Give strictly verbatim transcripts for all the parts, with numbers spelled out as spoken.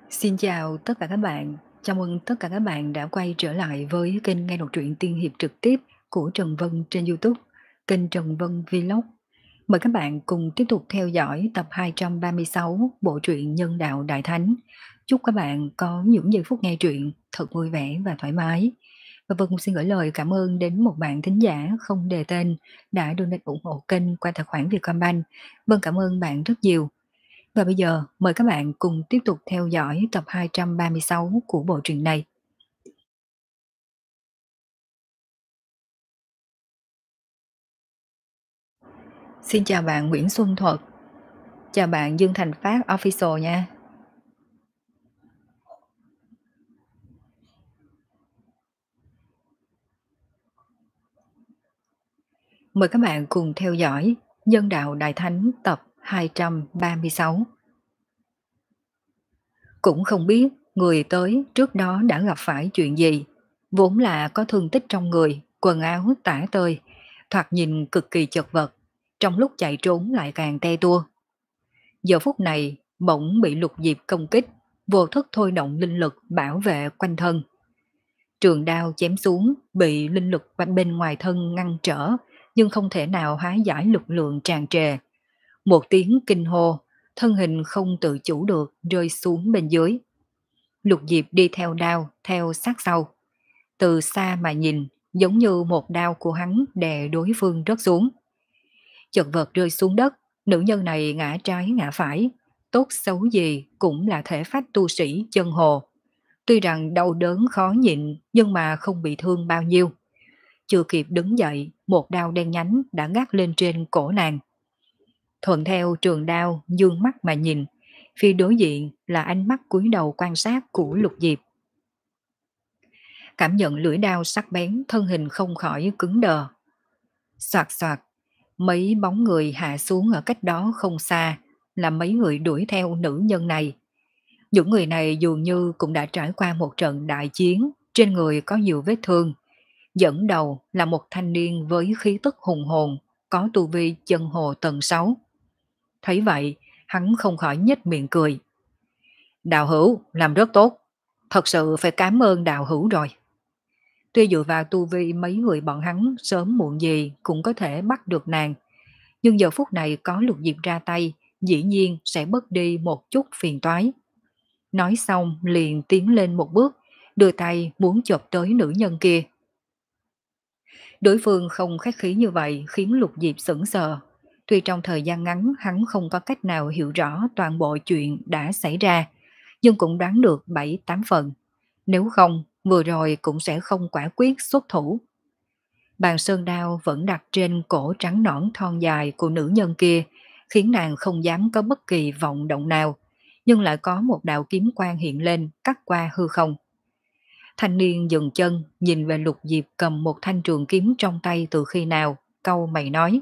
Xin chào tất cả các bạn. Chào mừng tất cả các bạn đã quay trở lại với kênh nghe đọc truyện tiên hiệp trực tiếp của Trần Vân trên YouTube, kênh Trần Vân Vlog. Mời các bạn cùng tiếp tục theo dõi tập hai trăm ba mươi sáu bộ truyện Nhân đạo Đại Thánh. Chúc các bạn có những giây phút nghe truyện thật vui vẻ và thoải mái. Và Vân cũng xin gửi lời cảm ơn đến một bạn thính giả không đề tên đã donate ủng hộ kênh qua tài khoản Vietcombank. Vân cảm ơn bạn rất nhiều. Và bây giờ mời các bạn cùng tiếp tục theo dõi tập hai trăm ba mươi sáu của bộ truyện này. Xin chào bạn Nguyễn Xuân Thuật. Chào bạn Dương Thành Phát Official nha. Mời các bạn cùng theo dõi Nhân đạo Đại Thánh tập hai trăm ba mươi sáu. Cũng không biết người tới trước đó đã gặp phải chuyện gì. Vốn là có thương tích trong người, quần áo tả tơi, thoạt nhìn cực kỳ chật vật, trong lúc chạy trốn lại càng te tua. Giờ phút này bỗng bị Lục Diệp công kích, vô thức thôi động linh lực bảo vệ quanh thân. Trường đao chém xuống bị linh lực bên ngoài thân ngăn trở, nhưng không thể nào hóa giải lực lượng tràn trề. Một tiếng kinh hô, thân hình không tự chủ được rơi xuống bên dưới. Lục Diệp đi theo đao, theo sát sau. Từ xa mà nhìn, giống như một đao của hắn đè đối phương rớt xuống. Chật vật rơi xuống đất, nữ nhân này ngã trái ngã phải, tốt xấu gì cũng là thể phách tu sĩ chân hồ. Tuy rằng đau đớn khó nhịn nhưng mà không bị thương bao nhiêu. Chưa kịp đứng dậy, một đao đen nhánh đã gác lên trên cổ nàng. Thuận theo trường đao dương mắt mà nhìn, phía đối diện là ánh mắt cúi đầu quan sát của Lục Diệp. Cảm nhận lưỡi đao sắc bén, thân hình không khỏi cứng đờ. Soạt soạt, mấy bóng người hạ xuống ở cách đó không xa, là mấy người đuổi theo nữ nhân này. Những người này dường như cũng đã trải qua một trận đại chiến, trên người có nhiều vết thương. Dẫn đầu là một thanh niên với khí tức hùng hồn, có tu vi chân hồ tầng sáu. Thấy vậy, hắn không khỏi nhếch miệng cười. Đạo hữu, làm rất tốt. Thật sự phải cảm ơn đạo hữu rồi. Tuy dựa vào tu vi mấy người bọn hắn sớm muộn gì cũng có thể bắt được nàng. Nhưng giờ phút này có Lục Diệp ra tay, dĩ nhiên sẽ bớt đi một chút phiền toái. Nói xong liền tiến lên một bước, đưa tay muốn chộp tới nữ nhân kia. Đối phương không khách khí như vậy khiến Lục Diệp sững sờ. Tuy trong thời gian ngắn hắn không có cách nào hiểu rõ toàn bộ chuyện đã xảy ra, nhưng cũng đoán được bảy tám phần. Nếu không, vừa rồi cũng sẽ không quả quyết xuất thủ. Bàn sơn đao vẫn đặt trên cổ trắng nõn thon dài của nữ nhân kia, khiến nàng không dám có bất kỳ vọng động nào, nhưng lại có một đạo kiếm quang hiện lên cắt qua hư không. Thanh niên dừng chân, nhìn về Lục Diệp cầm một thanh trường kiếm trong tay từ khi nào, câu mày nói.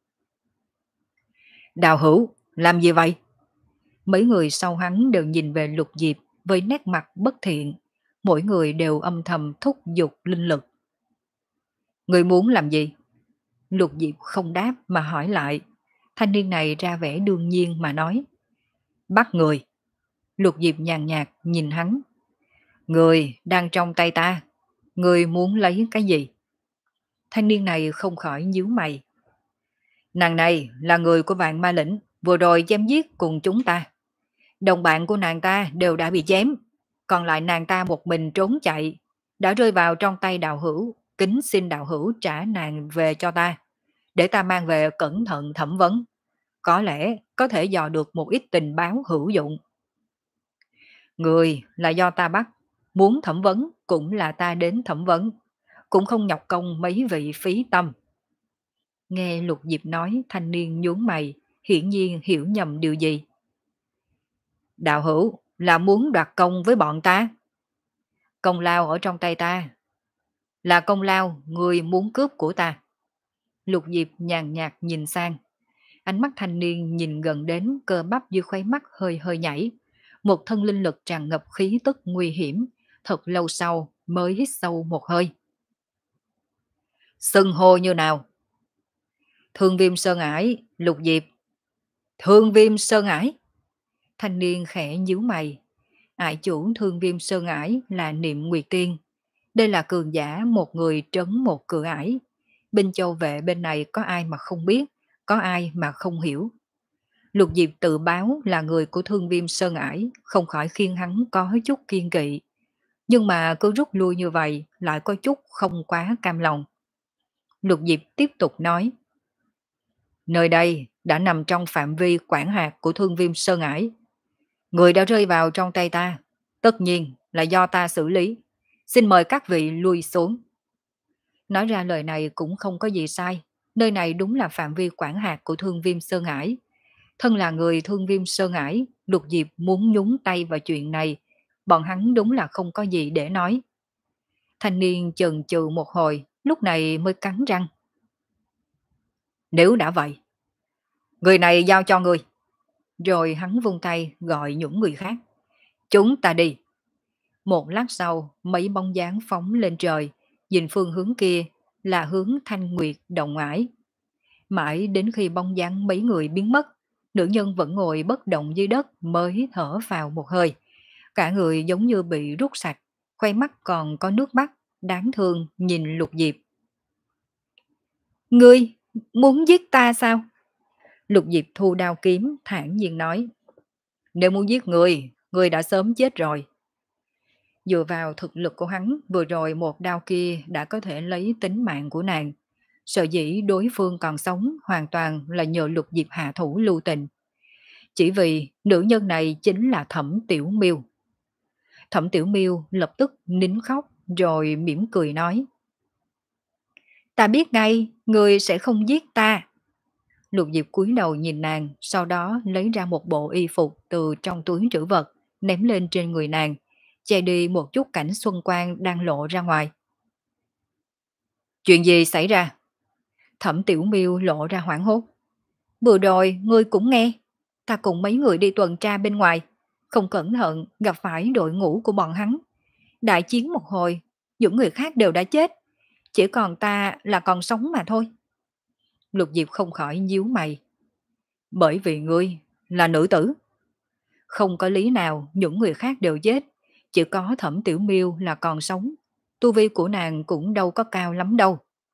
Đào hữu, làm gì vậy? Mấy người sau hắn đều nhìn về Lục Diệp với nét mặt bất thiện, mỗi người đều âm thầm thúc giục linh lực. Người muốn làm gì? Lục Diệp không đáp mà hỏi lại. Thanh niên này ra vẻ đương nhiên mà nói. Bắt người. Lục Diệp nhàn nhạt nhìn hắn. Người đang trong tay ta. Người muốn lấy cái gì? Thanh niên này không khỏi nhíu mày. Nàng này là người của vạn ma lĩnh, vừa rồi chém giết cùng chúng ta. Đồng bạn của nàng ta đều đã bị chém, còn lại nàng ta một mình trốn chạy, đã rơi vào trong tay đạo hữu, kính xin đạo hữu trả nàng về cho ta, để ta mang về cẩn thận thẩm vấn. Có lẽ có thể dò được một ít tình báo hữu dụng. Người là do ta bắt, muốn thẩm vấn cũng là ta đến thẩm vấn, cũng không nhọc công mấy vị phí tâm. Nghe Lục Diệp nói, thanh niên nhướng mày, hiển nhiên hiểu nhầm điều gì. Đạo hữu là muốn đoạt công với bọn ta. Công lao ở trong tay ta. Là công lao người muốn cướp của ta. Lục Diệp nhàn nhạt nhìn sang. Ánh mắt thanh niên nhìn gần đến, cơ bắp dưới khóe mắt hơi hơi nhảy. Một thân linh lực tràn ngập khí tức nguy hiểm. Thật lâu sau mới hít sâu một hơi. Xưng hô như nào? Thương Viêm Sơn Ải, Lục Diệp. Thương Viêm Sơn Ải. Thanh niên khẽ nhíu mày. Ải chủ Thương Viêm Sơn Ải là Niệm Nguyệt Tiên. Đây là cường giả một người trấn một cửa ải. Binh Châu Vệ bên này có ai mà không biết, có ai mà không hiểu. Lục Diệp tự báo là người của Thương Viêm Sơn Ải, không khỏi khiến hắn có chút kiên kỵ. Nhưng mà cứ rút lui như vậy lại có chút không quá cam lòng. Lục Diệp tiếp tục nói. Nơi đây đã nằm trong phạm vi quản hạt của Thương Viêm Sơn Ải. Người đã rơi vào trong tay ta, tất nhiên là do ta xử lý. Xin mời các vị lui xuống. Nói ra lời này cũng không có gì sai. Nơi này đúng là phạm vi quản hạt của Thương Viêm Sơn Ải. Thân là người Thương Viêm Sơn Ải, Lục Diệp muốn nhúng tay vào chuyện này. Bọn hắn đúng là không có gì để nói. Thanh niên chần chừ một hồi, lúc này mới cắn răng. Nếu đã vậy, người này giao cho người. Rồi hắn vung tay gọi những người khác. Chúng ta đi. Một lát sau, mấy bóng dáng phóng lên trời, nhìn phương hướng kia là hướng Thanh Nguyệt Động Ải. Mãi đến khi bóng dáng mấy người biến mất, nữ nhân vẫn ngồi bất động dưới đất mới thở vào một hơi. Cả người giống như bị rút sạch, khoe mắt còn có nước mắt, đáng thương nhìn Lục Diệp. Ngươi, muốn giết ta sao? Lục Diệp thu đao kiếm, thản nhiên nói. Nếu muốn giết người, người đã sớm chết rồi. Dựa vào thực lực của hắn, vừa rồi một đao kia đã có thể lấy tính mạng của nàng. Sở dĩ đối phương còn sống hoàn toàn là nhờ Lục Diệp hạ thủ lưu tình. Chỉ vì nữ nhân này chính là Thẩm Tiểu Miêu. Thẩm Tiểu Miêu lập tức nín khóc rồi mỉm cười nói. Ta biết ngay, người sẽ không giết ta. Lục Diệp cúi đầu nhìn nàng, sau đó lấy ra một bộ y phục từ trong túi trữ vật, ném lên trên người nàng, che đi một chút cảnh xuân quang đang lộ ra ngoài. Chuyện gì xảy ra? Thẩm Tiểu Miêu lộ ra hoảng hốt. Vừa rồi ngươi cũng nghe, ta cùng mấy người đi tuần tra bên ngoài, không cẩn thận gặp phải đội ngũ của bọn hắn. Đại chiến một hồi, những người khác đều đã chết, chỉ còn ta là còn sống mà thôi. Lục Diệp không khỏi nhíu mày. Bởi vì ngươi là nữ tử. Không có lý nào những người khác đều chết, chỉ có Thẩm Tiểu Miêu là còn sống. Tu vi của nàng cũng đâu có cao lắm đâu.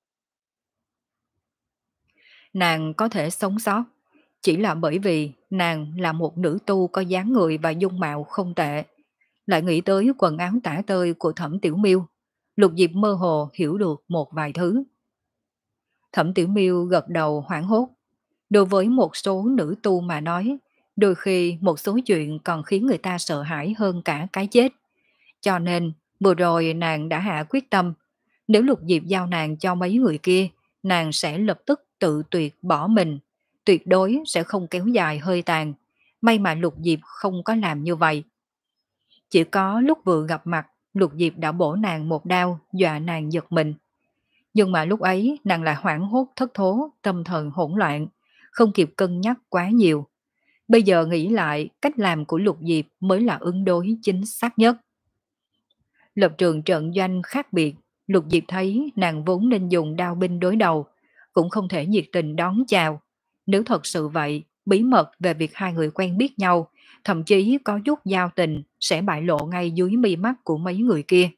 Nàng có thể sống sót, chỉ là bởi vì nàng là một nữ tu có dáng người và dung mạo không tệ. Lại nghĩ tới quần áo tả tơi của Thẩm Tiểu Miêu, Lục Diệp mơ hồ hiểu được một vài thứ. Thẩm Tiểu Miêu gật đầu hoảng hốt. Đối với một số nữ tu mà nói, đôi khi một số chuyện còn khiến người ta sợ hãi hơn cả cái chết. Cho nên, vừa rồi nàng đã hạ quyết tâm, nếu Lục Diệp giao nàng cho mấy người kia, nàng sẽ lập tức tự tuyệt bỏ mình, tuyệt đối sẽ không kéo dài hơi tàn. May mà Lục Diệp không có làm như vậy. Chỉ có lúc vừa gặp mặt, Lục Diệp đã bổ nàng một đao, dọa nàng giật mình. Nhưng mà lúc ấy nàng lại hoảng hốt thất thố, tâm thần hỗn loạn, không kịp cân nhắc quá nhiều. Bây giờ nghĩ lại, cách làm của Lục Diệp mới là ứng đối chính xác nhất. Lập trường trận doanh khác biệt, Lục Diệp thấy nàng vốn nên dùng đao binh đối đầu, cũng không thể nhiệt tình đón chào. Nếu thật sự vậy, bí mật về việc hai người quen biết nhau, thậm chí có chút giao tình, sẽ bại lộ ngay dưới mi mắt của mấy người kia.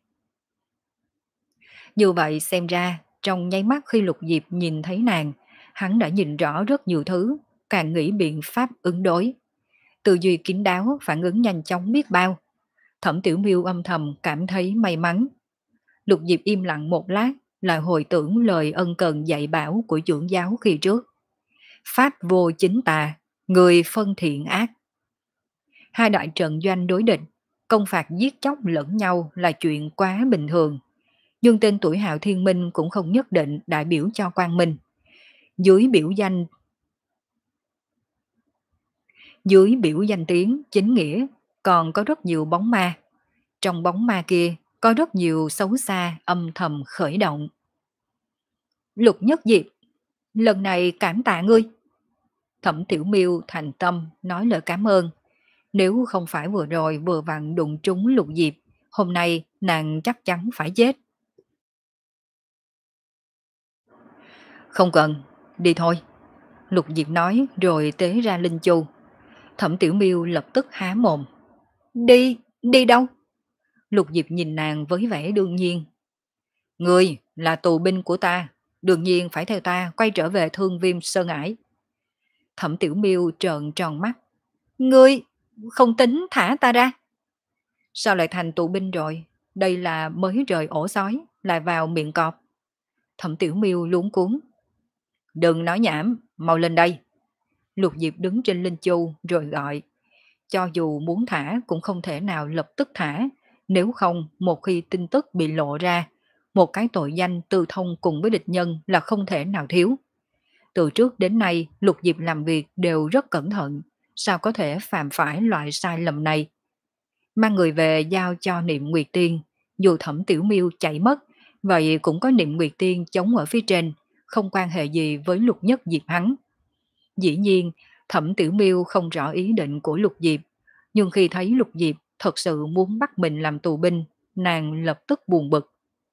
Như vậy xem ra, trong nháy mắt khi Lục Diệp nhìn thấy nàng, hắn đã nhìn rõ rất nhiều thứ, càng nghĩ biện pháp ứng đối. Tư duy kín đáo, phản ứng nhanh chóng biết bao. Thẩm Tiểu Miêu âm thầm cảm thấy may mắn. Lục Diệp im lặng một lát, lại hồi tưởng lời ân cần dạy bảo của trưởng giáo khi trước. Pháp vô chính tà, người phân thiện ác. Hai đại trận doanh đối địch, công phạt giết chóc lẫn nhau là chuyện quá bình thường. Nhưng tên tuổi Hạo Thiên Minh cũng không nhất định đại biểu cho Quang Minh. Dưới biểu danh Dưới biểu danh tiếng chính nghĩa còn có rất nhiều bóng ma. Trong bóng ma kia có rất nhiều xấu xa âm thầm khởi động. Lục Nhất Diệp, lần này cảm tạ ngươi. Thẩm Tiểu Miêu thành tâm nói lời cảm ơn. Nếu không phải vừa rồi vừa vặn đụng trúng Lục Diệp, hôm nay nàng chắc chắn phải chết. Không cần, đi thôi. Lục Diệp nói rồi tế ra linh chu. Thẩm Tiểu Miêu lập tức há mồm. Đi! Đi đâu? Lục Diệp nhìn nàng với vẻ đương nhiên. Ngươi là tù binh của ta, đương nhiên phải theo ta quay trở về Thương Viêm Sơn Ải. Thẩm Tiểu Miêu trợn tròn mắt. Ngươi không tính thả ta ra? Sao lại thành tù binh rồi? Đây là mới rời ổ sói, lại vào miệng cọp. Thẩm Tiểu Miêu luống cuống. Đừng nói nhảm, mau lên đây. Lục Diệp đứng trên linh chu rồi gọi. Cho dù muốn thả cũng không thể nào lập tức thả, nếu không một khi tin tức bị lộ ra, một cái tội danh tư thông cùng với địch nhân là không thể nào thiếu. Từ trước đến nay Lục Diệp làm việc đều rất cẩn thận, sao có thể phạm phải loại sai lầm này. Mang người về giao cho Niệm Nguyệt Tiên, dù Thẩm Tiểu Miêu chạy mất, vậy cũng có Niệm Nguyệt Tiên chống ở phía trên, không quan hệ gì với Lục Nhất Diệp hắn. Dĩ nhiên, Thẩm Tiểu Miêu không rõ ý định của Lục Diệp, nhưng khi thấy Lục Diệp thật sự muốn bắt mình làm tù binh, nàng lập tức buồn bực.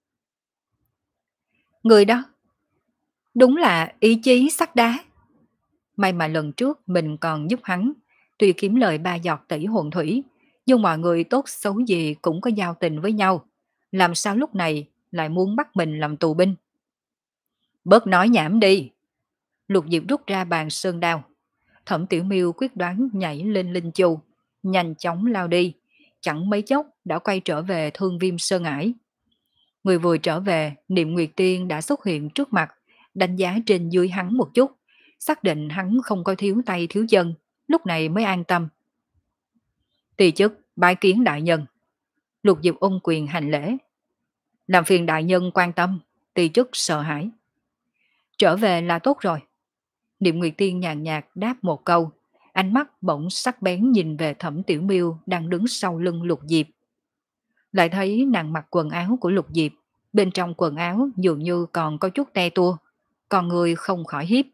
Người đó, đúng là ý chí sắt đá. May mà lần trước mình còn giúp hắn, tuy kiếm lời ba giọt tỷ hồn thủy, nhưng mọi người tốt xấu gì cũng có giao tình với nhau. Làm sao lúc này lại muốn bắt mình làm tù binh? Bớt nói nhảm đi. Lục Diệp rút ra bàn sơn đao. Thẩm Tiểu Miêu quyết đoán nhảy lên linh chu, nhanh chóng lao đi, chẳng mấy chốc đã quay trở về Thương Viêm Sơn Ải. Người vừa trở về, Niệm Nguyệt Tiên đã xuất hiện trước mặt, đánh giá trên dưới hắn một chút, xác định hắn không có thiếu tay thiếu chân, lúc này mới an tâm. Tỳ chức bái kiến đại nhân. Lục Diệp ôm quyền hành lễ. Làm phiền đại nhân quan tâm, tỳ chức sợ hãi. Trở về là tốt rồi. Niệm Nguyệt Tiên nhàn nhạt đáp một câu, ánh mắt bỗng sắc bén nhìn về Thẩm Tiểu Miêu đang đứng sau lưng Lục Diệp. Lại thấy nàng mặc quần áo của Lục Diệp, bên trong quần áo dường như còn có chút te tua, còn người không khỏi hiếp.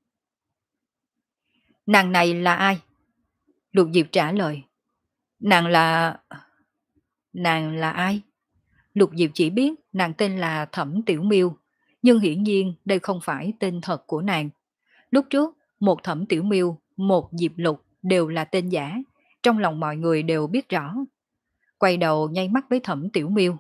Nàng này là ai? Lục Diệp trả lời. Nàng là... Nàng là ai? Lục Diệp chỉ biết nàng tên là Thẩm Tiểu Miêu, nhưng hiển nhiên đây không phải tên thật của nàng. Lúc trước, một Thẩm Tiểu Miêu, một Diệp Lục đều là tên giả, trong lòng mọi người đều biết rõ. Quay đầu nháy mắt với Thẩm Tiểu Miêu.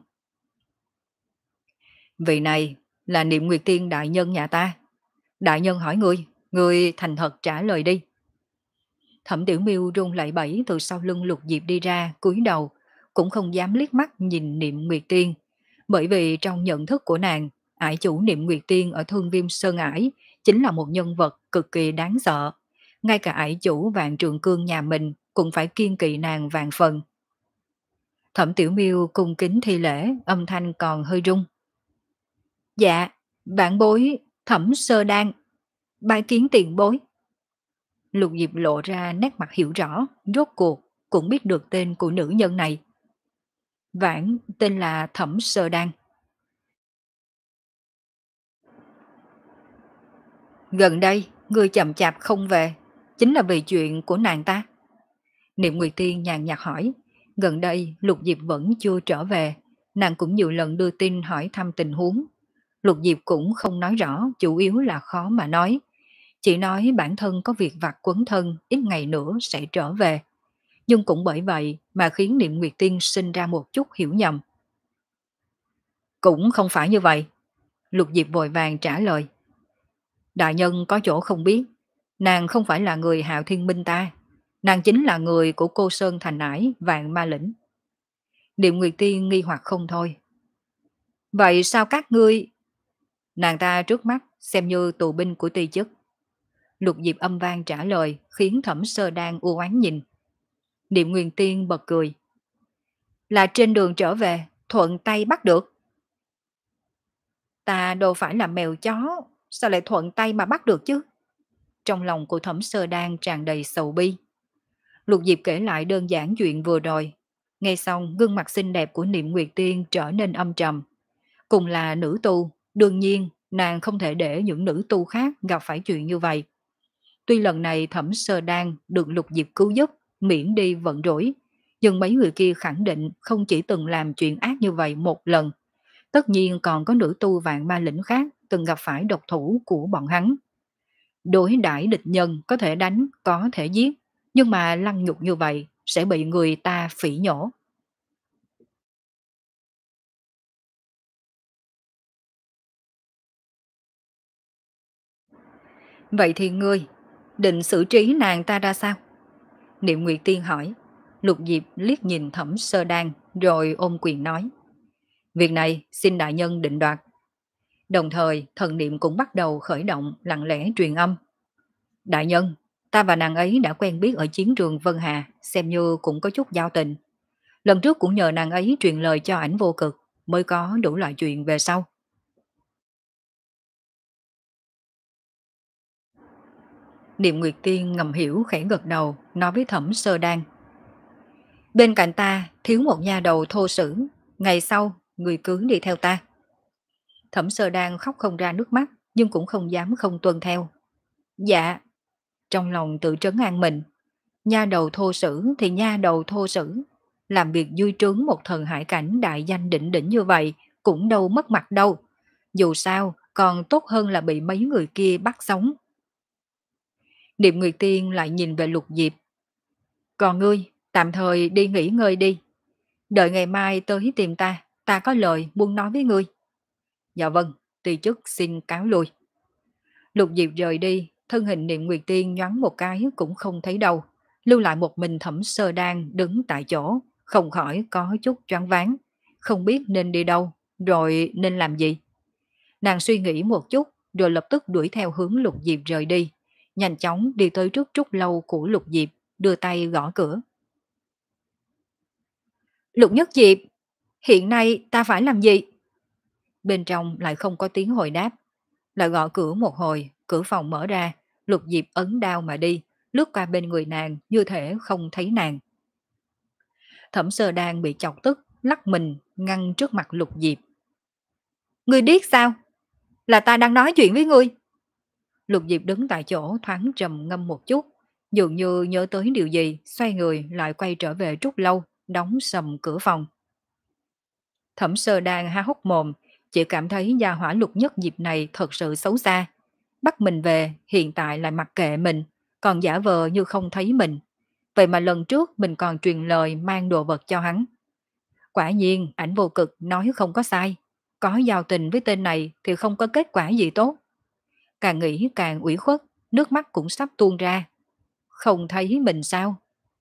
Vị này là Niệm Nguyệt Tiên đại nhân nhà ta. Đại nhân hỏi ngươi, ngươi thành thật trả lời đi. Thẩm Tiểu Miêu run lẩy bẩy từ sau lưng Lục Diệp đi ra, cúi đầu, cũng không dám liếc mắt nhìn Niệm Nguyệt Tiên, bởi vì trong nhận thức của nàng, ải chủ Niệm Nguyệt Tiên ở Thương Viêm Sơn Ải chính là một nhân vật cực kỳ đáng sợ. Ngay cả ải chủ Vạn Trường Cương nhà mình cũng phải kiêng kỵ nàng vạn phần. Thẩm Tiểu Miêu cung kính thi lễ, âm thanh còn hơi rung. Dạ, bạn bối Thẩm Sơ Đan, bái kiến tiền bối. Lục Diệp lộ ra nét mặt hiểu rõ, rốt cuộc cũng biết được tên của nữ nhân này. Vãn tên là Thẩm Sơ Đan. Gần đây, ngươi chậm chạp không về, chính là vì chuyện của nàng ta. Niệm Nguyệt Tiên nhàn nhạt hỏi, gần đây Lục Diệp vẫn chưa trở về, nàng cũng nhiều lần đưa tin hỏi thăm tình huống. Lục Diệp cũng không nói rõ, chủ yếu là khó mà nói. Chỉ nói bản thân có việc vặt quấn thân, ít ngày nữa sẽ trở về. Nhưng cũng bởi vậy mà khiến Niệm Nguyệt Tiên sinh ra một chút hiểu nhầm. Cũng không phải như vậy. Lục Diệp vội vàng trả lời. Đại nhân có chỗ không biết, nàng không phải là người Hạo Thiên Minh ta, nàng chính là người của cô Sơn Thành Ải Vạn Ma Lĩnh. Niệm Nguyệt Tiên nghi hoặc không thôi. Vậy sao các ngươi... Nàng ta trước mắt xem như tù binh của ty chức. Lục Diệp âm vang trả lời khiến Thẩm Sơ Đan u oán nhìn. Niệm Nguyệt Tiên bật cười. Là trên đường trở về, thuận tay bắt được. Ta đâu phải là mèo chó, sao lại thuận tay mà bắt được chứ? Trong lòng của Thẩm Sơ Đan tràn đầy sầu bi. Lục Diệp kể lại đơn giản chuyện vừa rồi. Nghe xong gương mặt xinh đẹp của Niệm Nguyệt Tiên trở nên âm trầm. Cùng là nữ tu, đương nhiên nàng không thể để những nữ tu khác gặp phải chuyện như vậy. Tuy lần này Thẩm Sơ Đan được Lục Diệp cứu giúp, miễn đi vận rủi, nhưng mấy người kia khẳng định không chỉ từng làm chuyện ác như vậy một lần. Tất nhiên còn có nữ tu Vạn Ma Lĩnh khác từng gặp phải độc thủ của bọn hắn. Đối đãi địch nhân có thể đánh, có thể giết, nhưng mà lăng nhục như vậy sẽ bị người ta phỉ nhổ. Vậy thì ngươi định xử trí nàng ta ra sao? Niệm Nguyệt Tiên hỏi. Lục Diệp liếc nhìn Thẩm Sơ Đan rồi ôm quyền nói. Việc này xin đại nhân định đoạt. Đồng thời thần niệm cũng bắt đầu khởi động lặng lẽ truyền âm. Đại nhân, ta và nàng ấy đã quen biết ở chiến trường Vân Hà, xem như cũng có chút giao tình. Lần trước cũng nhờ nàng ấy truyền lời cho ảnh vô cực, mới có đủ loại chuyện về sau. Niệm Nguyệt Tiên ngầm hiểu khẽ gật đầu, nói với Thẩm Sơ Đan. Bên cạnh ta thiếu một nha đầu thô sử, ngày sau người cứ đi theo ta. Thẩm Sơ Đan khóc không ra nước mắt, nhưng cũng không dám không tuân theo. Dạ, trong lòng tự trấn an mình, nha đầu thô sử thì nha đầu thô sử, làm việc vui trướng một thần hải cảnh đại danh đỉnh đỉnh như vậy, cũng đâu mất mặt đâu. Dù sao, còn tốt hơn là bị mấy người kia bắt sống. Niệm Nguyệt Tiên lại nhìn về Lục Diệp. Còn ngươi, tạm thời đi nghỉ ngơi đi. Đợi ngày mai tới tìm ta, ta có lời muốn nói với ngươi. Dạ vâng, tùy chức xin cáo lui. Lục Diệp rời đi, thân hình Niệm Nguyệt Tiên nhoáng một cái cũng không thấy đâu. Lưu lại một mình Thẩm Sơ Đan đứng tại chỗ, không khỏi có chút choáng váng, không biết nên đi đâu, rồi nên làm gì. Nàng suy nghĩ một chút, rồi lập tức đuổi theo hướng Lục Diệp rời đi, nhanh chóng đi tới trước trúc lâu của Lục Diệp, đưa tay gõ cửa. Lục Nhất Diệp, hiện nay ta phải làm gì? Bên trong lại không có tiếng hồi đáp, lại gõ cửa một hồi, cửa phòng mở ra, Lục Diệp ấn đao mà đi, lướt qua bên người nàng như thể không thấy nàng. Thẩm Sơ Đan bị chọc tức, lắc mình, ngăn trước mặt Lục Diệp. Ngươi điếc sao? Là ta đang nói chuyện với ngươi. Lục Diệp đứng tại chỗ thoáng trầm ngâm một chút, dường như nhớ tới điều gì, xoay người lại quay trở về trúc lâu, đóng sầm cửa phòng. Thẩm Sơ Đan há hốc mồm, chỉ cảm thấy gia hỏa Lục Nhất Diệp này thật sự xấu xa. Bắt mình về, hiện tại lại mặc kệ mình, còn giả vờ như không thấy mình. Vậy mà lần trước mình còn truyền lời mang đồ vật cho hắn. Quả nhiên, ảnh vô cực nói không có sai. Có giao tình với tên này thì không có kết quả gì tốt. Càng nghĩ càng ủy khuất, nước mắt cũng sắp tuôn ra. Không thấy mình sao?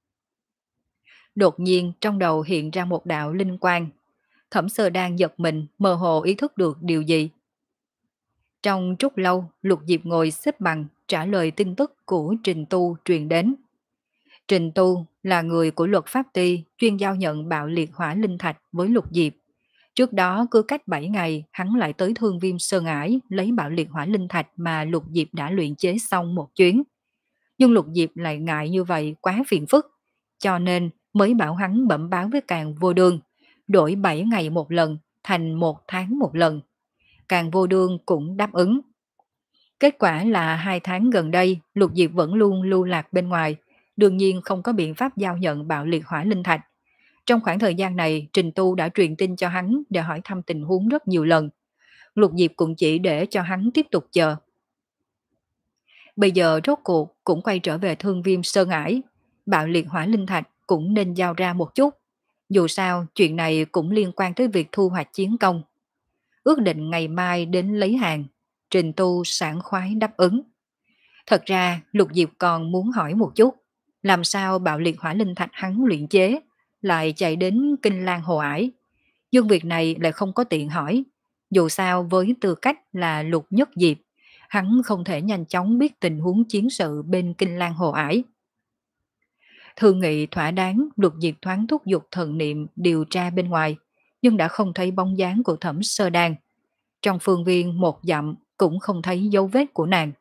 Đột nhiên trong đầu hiện ra một đạo linh quang. Thẩm Sơ đang giật mình, mơ hồ ý thức được điều gì. Trong trúc lâu, Lục Diệp ngồi xếp bằng trả lời tin tức của Trình Tu truyền đến. Trình Tu là người của luật pháp ty chuyên giao nhận bạo liệt hỏa linh thạch với Lục Diệp. Trước đó cứ cách bảy ngày hắn lại tới Thương Viêm Sơn Ải lấy bạo liệt hỏa linh thạch mà Lục Diệp đã luyện chế xong một chuyến. Nhưng Lục Diệp lại ngại như vậy quá phiền phức, cho nên mới bảo hắn bẩm báo với Càn Vô Đương, đổi bảy ngày một lần thành một tháng một lần. Càn Vô Đương cũng đáp ứng. Kết quả là hai tháng gần đây Lục Diệp vẫn luôn lưu lạc bên ngoài, đương nhiên không có biện pháp giao nhận bạo liệt hỏa linh thạch. Trong khoảng thời gian này, Trình Tu đã truyền tin cho hắn để hỏi thăm tình huống rất nhiều lần. Lục Diệp cũng chỉ để cho hắn tiếp tục chờ. Bây giờ rốt cuộc cũng quay trở về Thương Viêm Sơn Ải, bạo liệt hỏa linh thạch cũng nên giao ra một chút. Dù sao, chuyện này cũng liên quan tới việc thu hoạch chiến công. Ước định ngày mai đến lấy hàng, Trình Tu sảng khoái đáp ứng. Thật ra, Lục Diệp còn muốn hỏi một chút, làm sao bạo liệt hỏa linh thạch hắn luyện chế, lại chạy đến Kinh Lan Hồ Ải. Nhưng việc này lại không có tiện hỏi. Dù sao với tư cách là Lục Nhất Diệp, hắn không thể nhanh chóng biết tình huống chiến sự bên Kinh Lan Hồ Ải. Thương nghị thỏa đáng, Lục Diệp thoáng thúc giục thần niệm điều tra bên ngoài, nhưng đã không thấy bóng dáng của Thẩm Sơ Đan. Trong phương viên một dặm cũng không thấy dấu vết của nàng.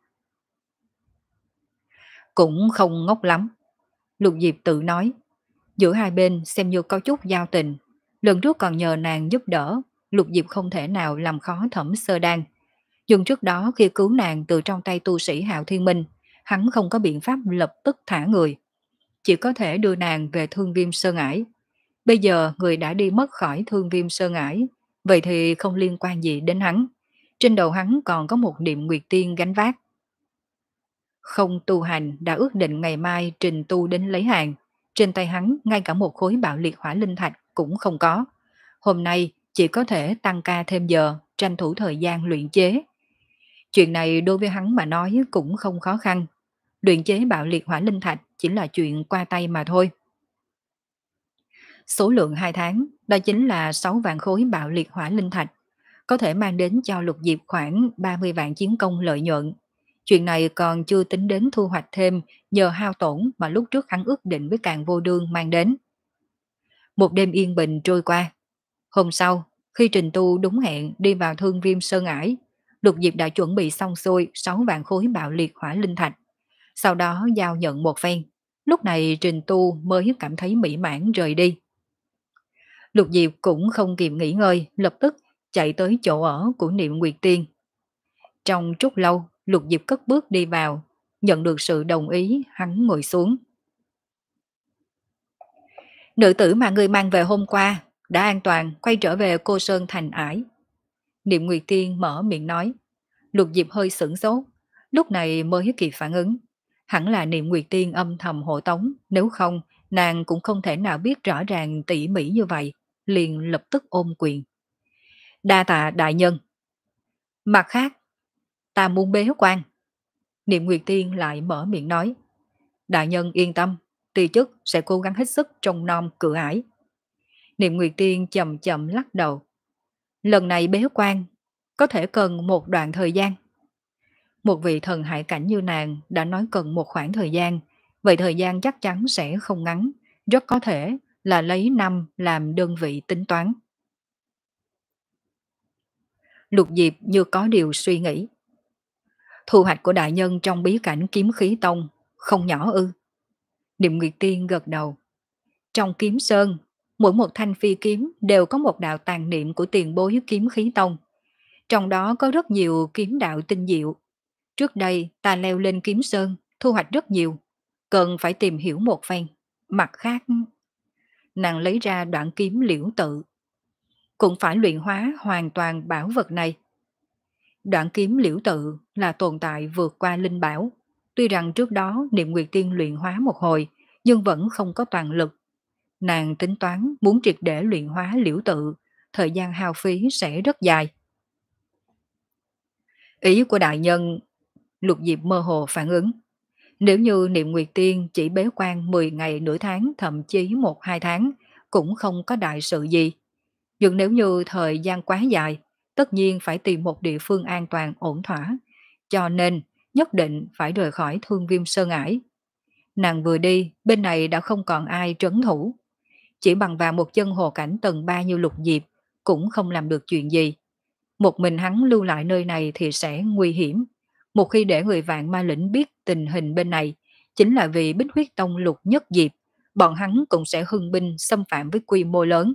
Cũng không ngốc lắm. Lục Diệp tự nói, giữa hai bên xem như có chút giao tình. Lần trước còn nhờ nàng giúp đỡ, Lục Diệp không thể nào làm khó Thẩm Sơ Đan. Nhưng trước đó khi cứu nàng từ trong tay tu sĩ Hạo Thiên Minh, hắn không có biện pháp lập tức thả người. Chỉ có thể đưa nàng về Thương Viêm Sơn Ải. Bây giờ người đã đi mất khỏi Thương Viêm Sơn Ải, vậy thì không liên quan gì đến hắn. Trên đầu hắn còn có một niệm nguyệt tiên gánh vác. Không tu hành đã ước định ngày mai Trình Tu đến lấy hàng. Trên tay hắn ngay cả một khối bạo liệt hỏa linh thạch cũng không có. Hôm nay chỉ có thể tăng ca thêm giờ, tranh thủ thời gian luyện chế. Chuyện này đối với hắn mà nói cũng không khó khăn. Luyện chế bạo liệt hỏa linh thạch chỉ là chuyện qua tay mà thôi. Số lượng hai tháng, đó chính là sáu vạn khối bạo liệt hỏa linh thạch, có thể mang đến cho Lục Diệp khoảng ba mươi vạn chiến công lợi nhuận. Chuyện này còn chưa tính đến thu hoạch thêm nhờ hao tổn mà lúc trước hắn ước định với Càn Vô Đương mang đến. Một đêm yên bình trôi qua. Hôm sau, khi Trình Tu đúng hẹn đi vào Thương Viêm Sơn Ải, Lục Diệp đã chuẩn bị xong xuôi sáu vạn khối bạo liệt hỏa linh thạch, sau đó giao nhận một phen. Lúc này Trình Tu mới cảm thấy mỹ mãn rời đi. Lục Diệp cũng không kịp nghỉ ngơi, lập tức chạy tới chỗ ở của Niệm Nguyệt Tiên. Trong chút lâu, Lục Diệp cất bước đi vào, nhận được sự đồng ý, hắn ngồi xuống. Nữ tử mà người mang về hôm qua đã an toàn quay trở về Cô Sơn Thành Ải. Niệm Nguyệt Tiên mở miệng nói. Lục Diệp hơi sửng sốt, lúc này mới kịp phản ứng. Hẳn là Niệm Nguyệt Tiên âm thầm hộ tống, nếu không, nàng cũng không thể nào biết rõ ràng tỉ mỉ như vậy, liền lập tức ôm quyền. Đa tạ đại nhân. Mặt khác, ta muốn bế quan. Niệm Nguyệt Tiên lại mở miệng nói. Đại nhân yên tâm, tỳ chức sẽ cố gắng hết sức trông nom cửa ải. Niệm Nguyệt Tiên chậm chậm lắc đầu. Lần này bế quan, có thể cần một đoạn thời gian. Một vị thần hải cảnh như nàng đã nói cần một khoảng thời gian, vậy thời gian chắc chắn sẽ không ngắn, rất có thể là lấy năm làm đơn vị tính toán. Lục Diệp như có điều suy nghĩ. Thu hoạch của đại nhân trong bí cảnh kiếm khí tông không nhỏ ư? Niệm Nguyệt Tiên gật đầu. Trong kiếm sơn, mỗi một thanh phi kiếm đều có một đạo tàn niệm của tiền bối kiếm khí tông. Trong đó có rất nhiều kiếm đạo tinh diệu. Trước đây ta leo lên kiếm sơn, thu hoạch rất nhiều. Cần phải tìm hiểu một phen. Mặt khác, nàng lấy ra đoạn kiếm liễu tự. Cũng phải luyện hóa hoàn toàn bảo vật này. Đoạn kiếm liễu tự là tồn tại vượt qua linh bảo. Tuy rằng trước đó Niệm Nguyệt Tiên luyện hóa một hồi, nhưng vẫn không có toàn lực. Nàng tính toán muốn triệt để luyện hóa liễu tự, thời gian hao phí sẽ rất dài. Ý của đại nhân, Lục Diệp mơ hồ phản ứng. Nếu như Niệm Nguyệt Tiên chỉ bế quan mười ngày nửa tháng, thậm chí một hai tháng, cũng không có đại sự gì. Nhưng nếu như thời gian quá dài, tất nhiên phải tìm một địa phương an toàn ổn thỏa. Cho nên, nhất định phải rời khỏi Thương Viêm Sơn Ải. Nàng vừa đi, bên này đã không còn ai trấn thủ. Chỉ bằng vào một chân hồ cảnh tầng ba như Lục Diệp, cũng không làm được chuyện gì. Một mình hắn lưu lại nơi này thì sẽ nguy hiểm. Một khi để người Vạn Ma Lĩnh biết tình hình bên này, chính là vì Bích Huyết Tông Lục Nhất Diệp, bọn hắn cũng sẽ hưng binh xâm phạm với quy mô lớn.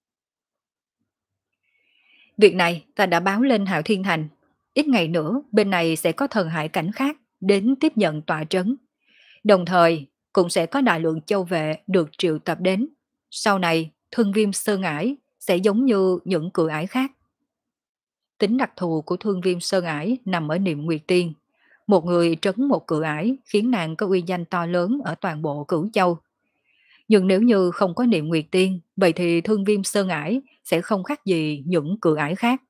Việc này ta đã báo lên Hạo Thiên Thành. Ít ngày nữa bên này sẽ có thần hải cảnh khác đến tiếp nhận tọa trấn. Đồng thời cũng sẽ có đại lượng châu vệ được triệu tập đến. Sau này Thương Viêm Sơn Ải sẽ giống như những cửa ải khác. Tính đặc thù của Thương Viêm Sơn Ải nằm ở Niệm Nguyệt Tiên. Một người trấn một cửa ải khiến nàng có uy danh to lớn ở toàn bộ Cửu Châu. Nhưng nếu như không có Niệm Nguyệt Tiên, vậy thì Thương Viêm Sơn Ải sẽ không khác gì những cửa ải khác.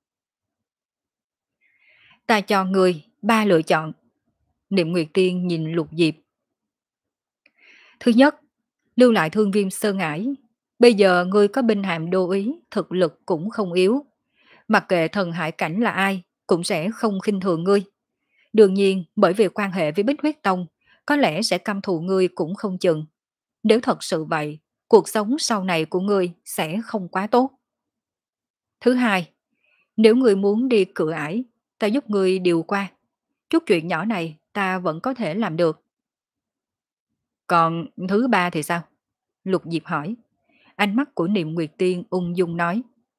Ta cho người ba lựa chọn. Niệm Nguyệt Tiên nhìn Lục Diệp. Thứ nhất, lưu lại Thương Viêm Sơn Ải. Bây giờ ngươi có binh hàm đô ý, thực lực cũng không yếu. Mặc kệ thần hải cảnh là ai, cũng sẽ không khinh thường ngươi. Đương nhiên, bởi vì quan hệ với Bích Huyết Tông, có lẽ sẽ căm thù ngươi cũng không chừng. Nếu thật sự vậy, cuộc sống sau này của ngươi sẽ không quá tốt. Thứ hai, nếu ngươi muốn đi cửa ải, ta giúp ngươi điều qua. Chút chuyện nhỏ này ta vẫn có thể làm được. Còn thứ ba thì sao? Lục Diệp hỏi. Ánh mắt của Niệm Nguyệt Tiên ung dung nói.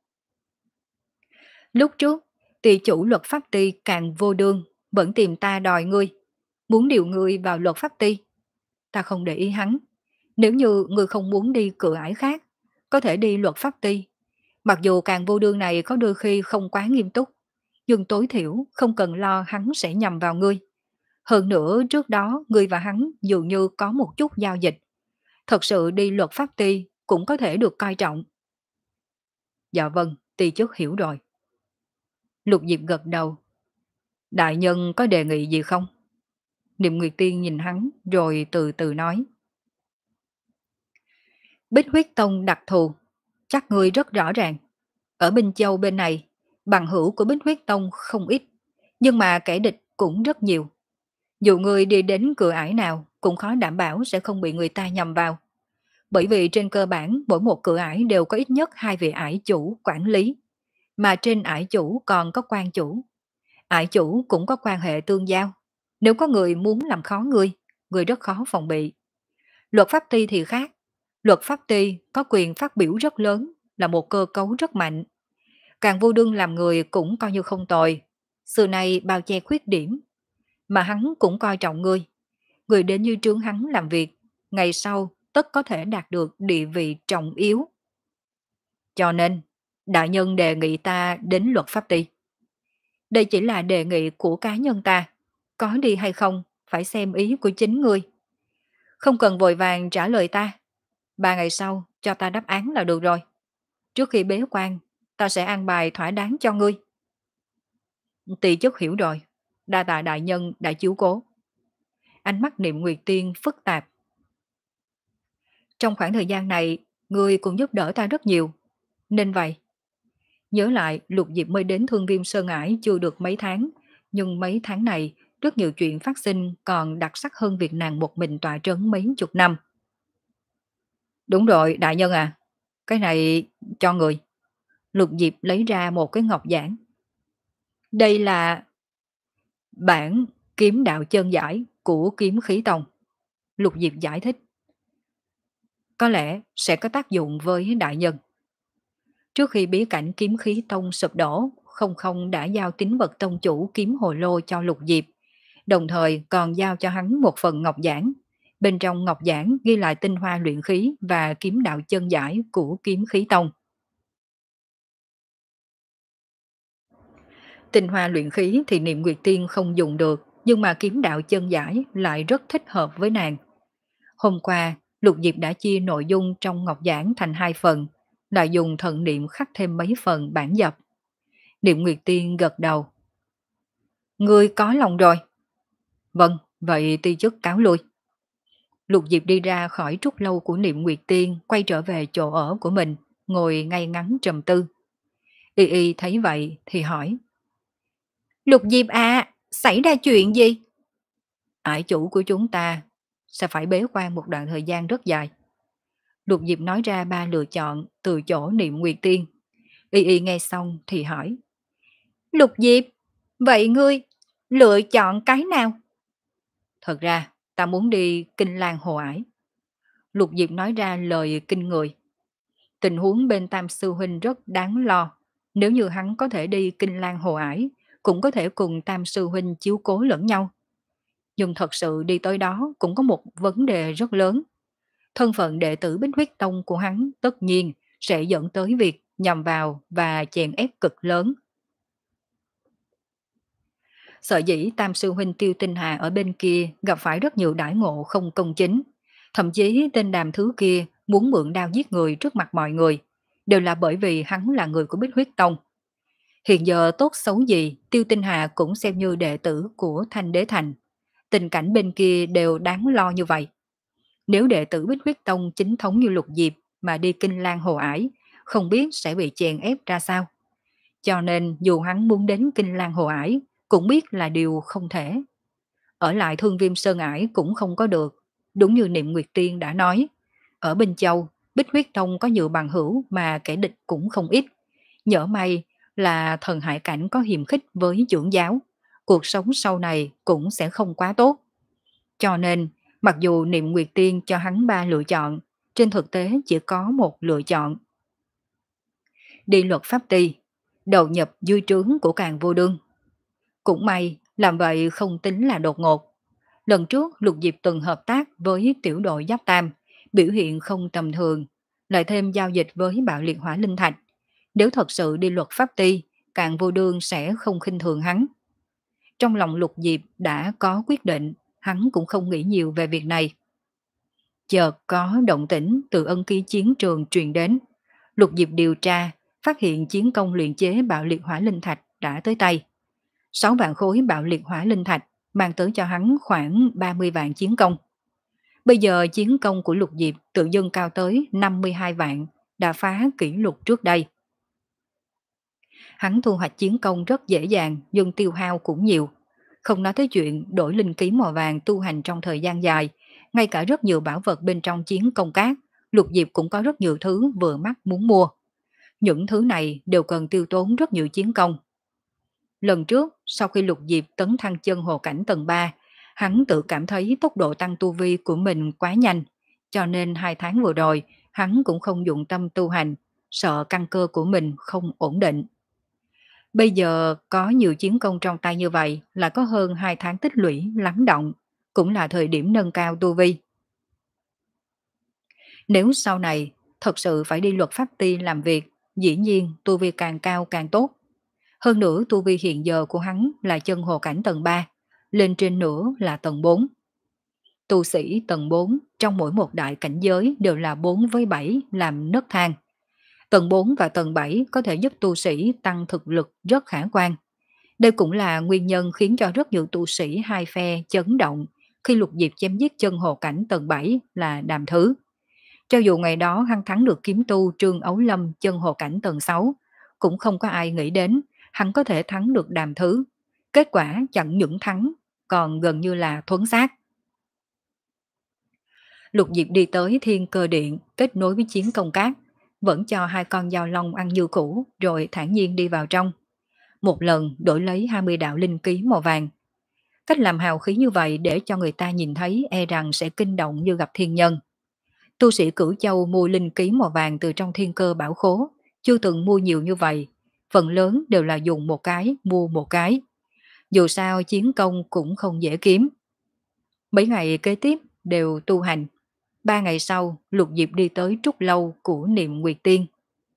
Lúc trước, tỷ chủ luật pháp ty Càng Vô Đương vẫn tìm ta đòi ngươi, muốn điều ngươi vào luật pháp ty. Ta không để ý hắn. Nếu như ngươi không muốn đi cửa ải khác, có thể đi luật pháp ty. Mặc dù Càng Vô Đương này có đôi khi không quá nghiêm túc, nhưng tối thiểu không cần lo hắn sẽ nhầm vào ngươi. Hơn nữa trước đó ngươi và hắn dường như có một chút giao dịch. Thật sự đi luật pháp ty cũng có thể được coi trọng. Dạ vâng, ty chức hiểu rồi. Lục Diệp gật đầu. Đại nhân có đề nghị gì không? Niệm Nguyệt Tiên nhìn hắn rồi từ từ nói. Bích huyết tông đặc thù, chắc ngươi rất rõ ràng. Ở Bình Châu bên này, bằng hữu của Bích huyết tông không ít, nhưng mà kẻ địch cũng rất nhiều. Dù ngươi đi đến cửa ải nào cũng khó đảm bảo sẽ không bị người ta nhầm vào. Bởi vì trên cơ bản mỗi một cửa ải đều có ít nhất hai vị ải chủ quản lý, mà trên ải chủ còn có quan chủ. Ải chủ cũng có quan hệ tương giao. Nếu có người muốn làm khó ngươi, ngươi rất khó phòng bị. Luật pháp ty thì khác. Luật pháp ty có quyền phát biểu rất lớn, là một cơ cấu rất mạnh. Càng vô đương làm người cũng coi như không tồi. Xưa nay bao che khuyết điểm. Mà hắn cũng coi trọng ngươi. Người đến như trướng hắn làm việc, ngày sau tất có thể đạt được địa vị trọng yếu. Cho nên, đại nhân đề nghị ta đến luật pháp ty. Đây chỉ là đề nghị của cá nhân ta. Có đi hay không, phải xem ý của chính ngươi. Không cần vội vàng trả lời ta. Ba ngày sau, cho ta đáp án là được rồi. Trước khi bế quan, ta sẽ an bài thỏa đáng cho ngươi. Tỳ chức hiểu rồi. Đa tạ đại nhân đã chiếu cố. Ánh mắt Niệm Nguyệt Tiên phức tạp. Trong khoảng thời gian này, ngươi cũng giúp đỡ ta rất nhiều. Nên vậy. Nhớ lại Lục Diệp mới đến Thương Viêm Sơn Ải chưa được mấy tháng, nhưng mấy tháng này rất nhiều chuyện phát sinh còn đặc sắc hơn việc nàng một mình tọa trấn mấy chục năm. Đúng rồi, đại nhân à. Cái này cho người. Lục Diệp lấy ra một cái ngọc giản. Đây là bản kiếm đạo chân giải của Kiếm Khí Tông. Lục Diệp giải thích. Có lẽ sẽ có tác dụng với đại nhân. Trước khi bí cảnh Kiếm Khí Tông sụp đổ, Không Không đã giao tín vật tông chủ kiếm hồ lô cho Lục Diệp, đồng thời còn giao cho hắn một phần ngọc giản. Bên trong ngọc giản ghi lại tinh hoa luyện khí và kiếm đạo chân giải của Kiếm Khí Tông. Tinh hoa luyện khí thì Niệm Nguyệt Tiên không dùng được, nhưng mà kiếm đạo chân giải lại rất thích hợp với nàng. Hôm qua, Lục Diệp đã chia nội dung trong ngọc giản thành hai phần, lại dùng thần niệm khắc thêm mấy phần bản dập. Niệm Nguyệt Tiên gật đầu. Ngươi có lòng rồi. Vâng, vậy ti chức cáo lui. Lục Diệp đi ra khỏi trúc lâu của Niệm Nguyệt Tiên, quay trở về chỗ ở của mình, ngồi ngay ngắn trầm tư. Y Y thấy vậy thì hỏi. Lục Diệp à, xảy ra chuyện gì? Ải chủ của chúng ta sẽ phải bế quan một đoạn thời gian rất dài. Lục Diệp nói ra ba lựa chọn từ chỗ Niệm Nguyệt Tiên. Y Y nghe xong thì hỏi. Lục Diệp, vậy ngươi lựa chọn cái nào? Thật ra, ta muốn đi Kinh Lan Hồ Ải. Lục Diệp nói ra lời kinh người. Tình huống bên Tam Sư Huynh rất đáng lo. Nếu như hắn có thể đi Kinh Lan Hồ Ải, cũng có thể cùng Tam Sư Huynh chiếu cố lẫn nhau. Nhưng thật sự đi tới đó cũng có một vấn đề rất lớn. Thân phận đệ tử Bích Huyết Tông của hắn tất nhiên sẽ dẫn tới việc nhằm vào và chèn ép cực lớn. Sở dĩ Tam Sư Huynh Tiêu Tinh Hà ở bên kia gặp phải rất nhiều đãi ngộ không công chính. Thậm chí tên đàm thứ kia muốn mượn đao giết người trước mặt mọi người, đều là bởi vì hắn là người của Bích Huyết Tông. Hiện giờ tốt xấu gì, Tiêu Tinh Hà cũng xem như đệ tử của Thanh Đế Thành. Tình cảnh bên kia đều đáng lo như vậy. Nếu đệ tử Bích Huyết Tông chính thống như Lục Diệp mà đi Kinh Lan Hồ Ải, không biết sẽ bị chèn ép ra sao. Cho nên dù hắn muốn đến Kinh Lan Hồ Ải, cũng biết là điều không thể. Ở lại Thương Viêm Sơn Ải cũng không có được. Đúng như Niệm Nguyệt Tiên đã nói, ở Bình Châu, Bích Huyết Tông có nhiều bằng hữu mà kẻ địch cũng không ít. Nhỡ may là thần hải cảnh có hiềm khích với trưởng giáo, cuộc sống sau này cũng sẽ không quá tốt. Cho nên, mặc dù Niệm Nguyệt Tiên cho hắn ba lựa chọn, trên thực tế chỉ có một lựa chọn. Đi luật pháp ty, đầu nhập dưới trướng của Càng Vô Đương. Cũng may, làm vậy không tính là đột ngột. Lần trước Lục Diệp từng hợp tác với tiểu đội Giáp Tam, biểu hiện không tầm thường, lại thêm giao dịch với bạo liệt hỏa linh thạch. Nếu thật sự đi luật pháp ty, Càng Vô Đương sẽ không khinh thường hắn. Trong lòng Lục Diệp đã có quyết định, hắn cũng không nghĩ nhiều về việc này. Chợt có động tĩnh từ ân ký chiến trường truyền đến. Lục Diệp điều tra, phát hiện chiến công luyện chế bạo liệt hỏa linh thạch đã tới tay. sáu vạn khối bạo liệt hỏa linh thạch mang tới cho hắn khoảng ba mươi vạn chiến công. Bây giờ chiến công của Lục Diệp tự dưng cao tới năm mươi hai vạn, đã phá kỷ lục trước đây. Hắn thu hoạch chiến công rất dễ dàng nhưng tiêu hao cũng nhiều. Không nói tới chuyện đổi linh khí màu vàng tu hành trong thời gian dài, ngay cả rất nhiều bảo vật bên trong chiến công cát, Lục Diệp cũng có rất nhiều thứ vừa mắt muốn mua. Những thứ này đều cần tiêu tốn rất nhiều chiến công. Lần trước, sau khi Lục Diệp tấn thăng chân hồ cảnh tầng ba, hắn tự cảm thấy tốc độ tăng tu vi của mình quá nhanh, cho nên hai tháng vừa rồi, hắn cũng không dụng tâm tu hành, sợ căn cơ của mình không ổn định. Bây giờ có nhiều chiến công trong tay như vậy là có hơn hai tháng tích lũy lắng động, cũng là thời điểm nâng cao tu vi. Nếu sau này thật sự phải đi luật pháp ti làm việc, dĩ nhiên tu vi càng cao càng tốt. Hơn nữa tu vi hiện giờ của hắn là chân hồ cảnh tầng ba, lên trên nữa là tầng bốn. Tu sĩ tầng bốn trong mỗi một đại cảnh giới đều là bốn với bảy làm nấc thang. Tầng bốn và tầng bảy có thể giúp tu sĩ tăng thực lực rất khả quan. Đây cũng là nguyên nhân khiến cho rất nhiều tu sĩ hai phe chấn động khi Lục Diệp chém giết chân hồ cảnh tầng bảy là Đàm Thứ. Cho dù ngày đó hắn thắng được kiếm tu Trương Ấu Lâm chân hồ cảnh tầng sáu, cũng không có ai nghĩ đến hắn có thể thắng được Đàm Thứ. Kết quả chẳng những thắng, còn gần như là thuấn sát. Lục Diệp đi tới Thiên Cơ Điện, kết nối với chiến công cát, vẫn cho hai con dao long ăn như cũ, rồi thản nhiên đi vào trong. Một lần đổi lấy hai mươi đạo linh ký màu vàng. Cách làm hào khí như vậy để cho người ta nhìn thấy e rằng sẽ kinh động như gặp thiên nhân. Tu sĩ Cửu Châu mua linh ký màu vàng từ trong thiên cơ bảo khố, chưa từng mua nhiều như vậy, phần lớn đều là dùng một cái, mua một cái. Dù sao chiến công cũng không dễ kiếm. Mấy ngày kế tiếp đều tu hành. Ba ngày sau, Lục Diệp đi tới trúc lâu của Niệm Nguyệt Tiên.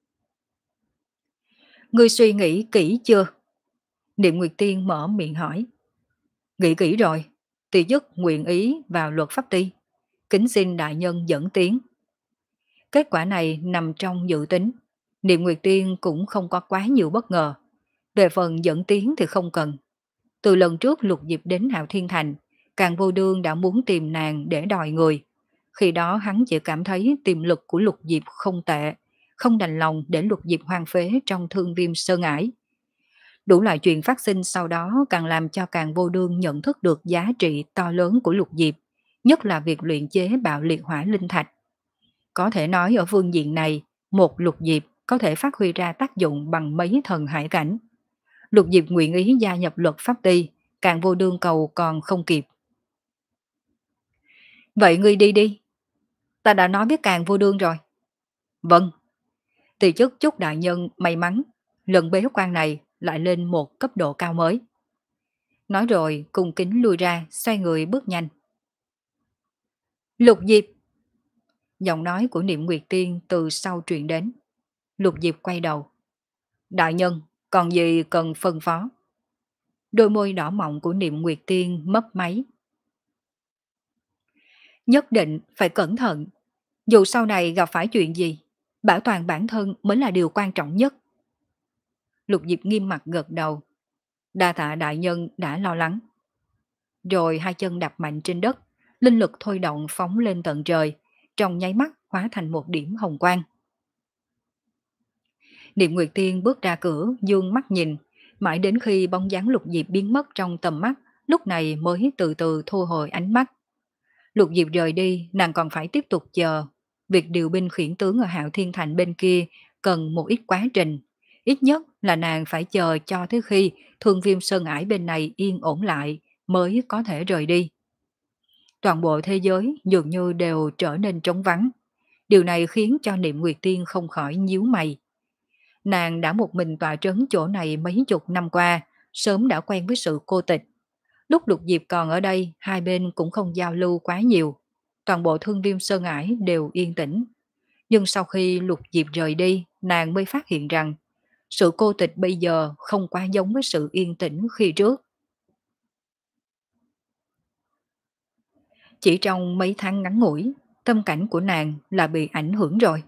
Ngươi suy nghĩ kỹ chưa? Niệm Nguyệt Tiên mở miệng hỏi. Nghĩ kỹ rồi, tỷ chức nguyện ý vào luật pháp ti. Kính xin đại nhân dẫn tiến. Kết quả này nằm trong dự tính. Niệm Nguyệt Tiên cũng không có quá nhiều bất ngờ. Về phần dẫn tiến thì không cần. Từ lần trước Lục Diệp đến Hạo Thiên Thành, Càng Vô Đương đã muốn tìm nàng để đòi người. Khi đó hắn chỉ cảm thấy tiềm lực của Lục Diệp không tệ, không đành lòng để Lục Diệp hoang phế trong Thương Viêm Sơn Ải. Đủ loại chuyện phát sinh sau đó càng làm cho Càng Vô Đương nhận thức được giá trị to lớn của Lục Diệp, nhất là việc luyện chế bạo liệt hỏa linh thạch. Có thể nói ở phương diện này, một Lục Diệp có thể phát huy ra tác dụng bằng mấy thần hải cảnh. Lục Diệp nguyện ý gia nhập luật pháp ti, Càng Vô Đương cầu còn không kịp. Vậy ngươi đi đi. Ta đã nói với Càng Vô Đương rồi. Vâng. Tỷ chức chúc đại nhân may mắn, lần bế quan này lại lên một cấp độ cao mới. Nói rồi cung kính lui ra, xoay người bước nhanh. Lục Diệp! Giọng nói của Niệm Nguyệt Tiên từ sau truyền đến. Lục Diệp quay đầu. Đại nhân, còn gì cần phân phó? Đôi môi đỏ mọng của Niệm Nguyệt Tiên mấp máy. Nhất định phải cẩn thận. Dù sau này gặp phải chuyện gì, bảo toàn bản thân mới là điều quan trọng nhất. Lục Diệp nghiêm mặt gật đầu. Đa tạ đại nhân đã lo lắng. Rồi hai chân đạp mạnh trên đất, linh lực thôi động phóng lên tận trời, trong nháy mắt hóa thành một điểm hồng quang. Niệm Nguyệt Tiên bước ra cửa, dương mắt nhìn, mãi đến khi bóng dáng Lục Diệp biến mất trong tầm mắt, lúc này mới từ từ thu hồi ánh mắt. Lục Diệp rời đi, nàng còn phải tiếp tục chờ. Việc điều binh khiển tướng ở Hạo Thiên Thành bên kia cần một ít quá trình. Ít nhất là nàng phải chờ cho tới khi Thương Viêm Sơn Ải bên này yên ổn lại mới có thể rời đi. Toàn bộ thế giới dường như đều trở nên trống vắng. Điều này khiến cho Niệm Nguyệt Tiên không khỏi nhíu mày. Nàng đã một mình tọa trấn chỗ này mấy chục năm qua, sớm đã quen với sự cô tịch. Lúc Lục Diệp còn ở đây, hai bên cũng không giao lưu quá nhiều. Toàn bộ Thương Viêm Sơn Ải đều yên tĩnh. Nhưng sau khi Lục Diệp rời đi, nàng mới phát hiện rằng sự cô tịch bây giờ không quá giống với sự yên tĩnh khi trước. Chỉ trong mấy tháng ngắn ngủi, tâm cảnh của nàng là bị ảnh hưởng rồi.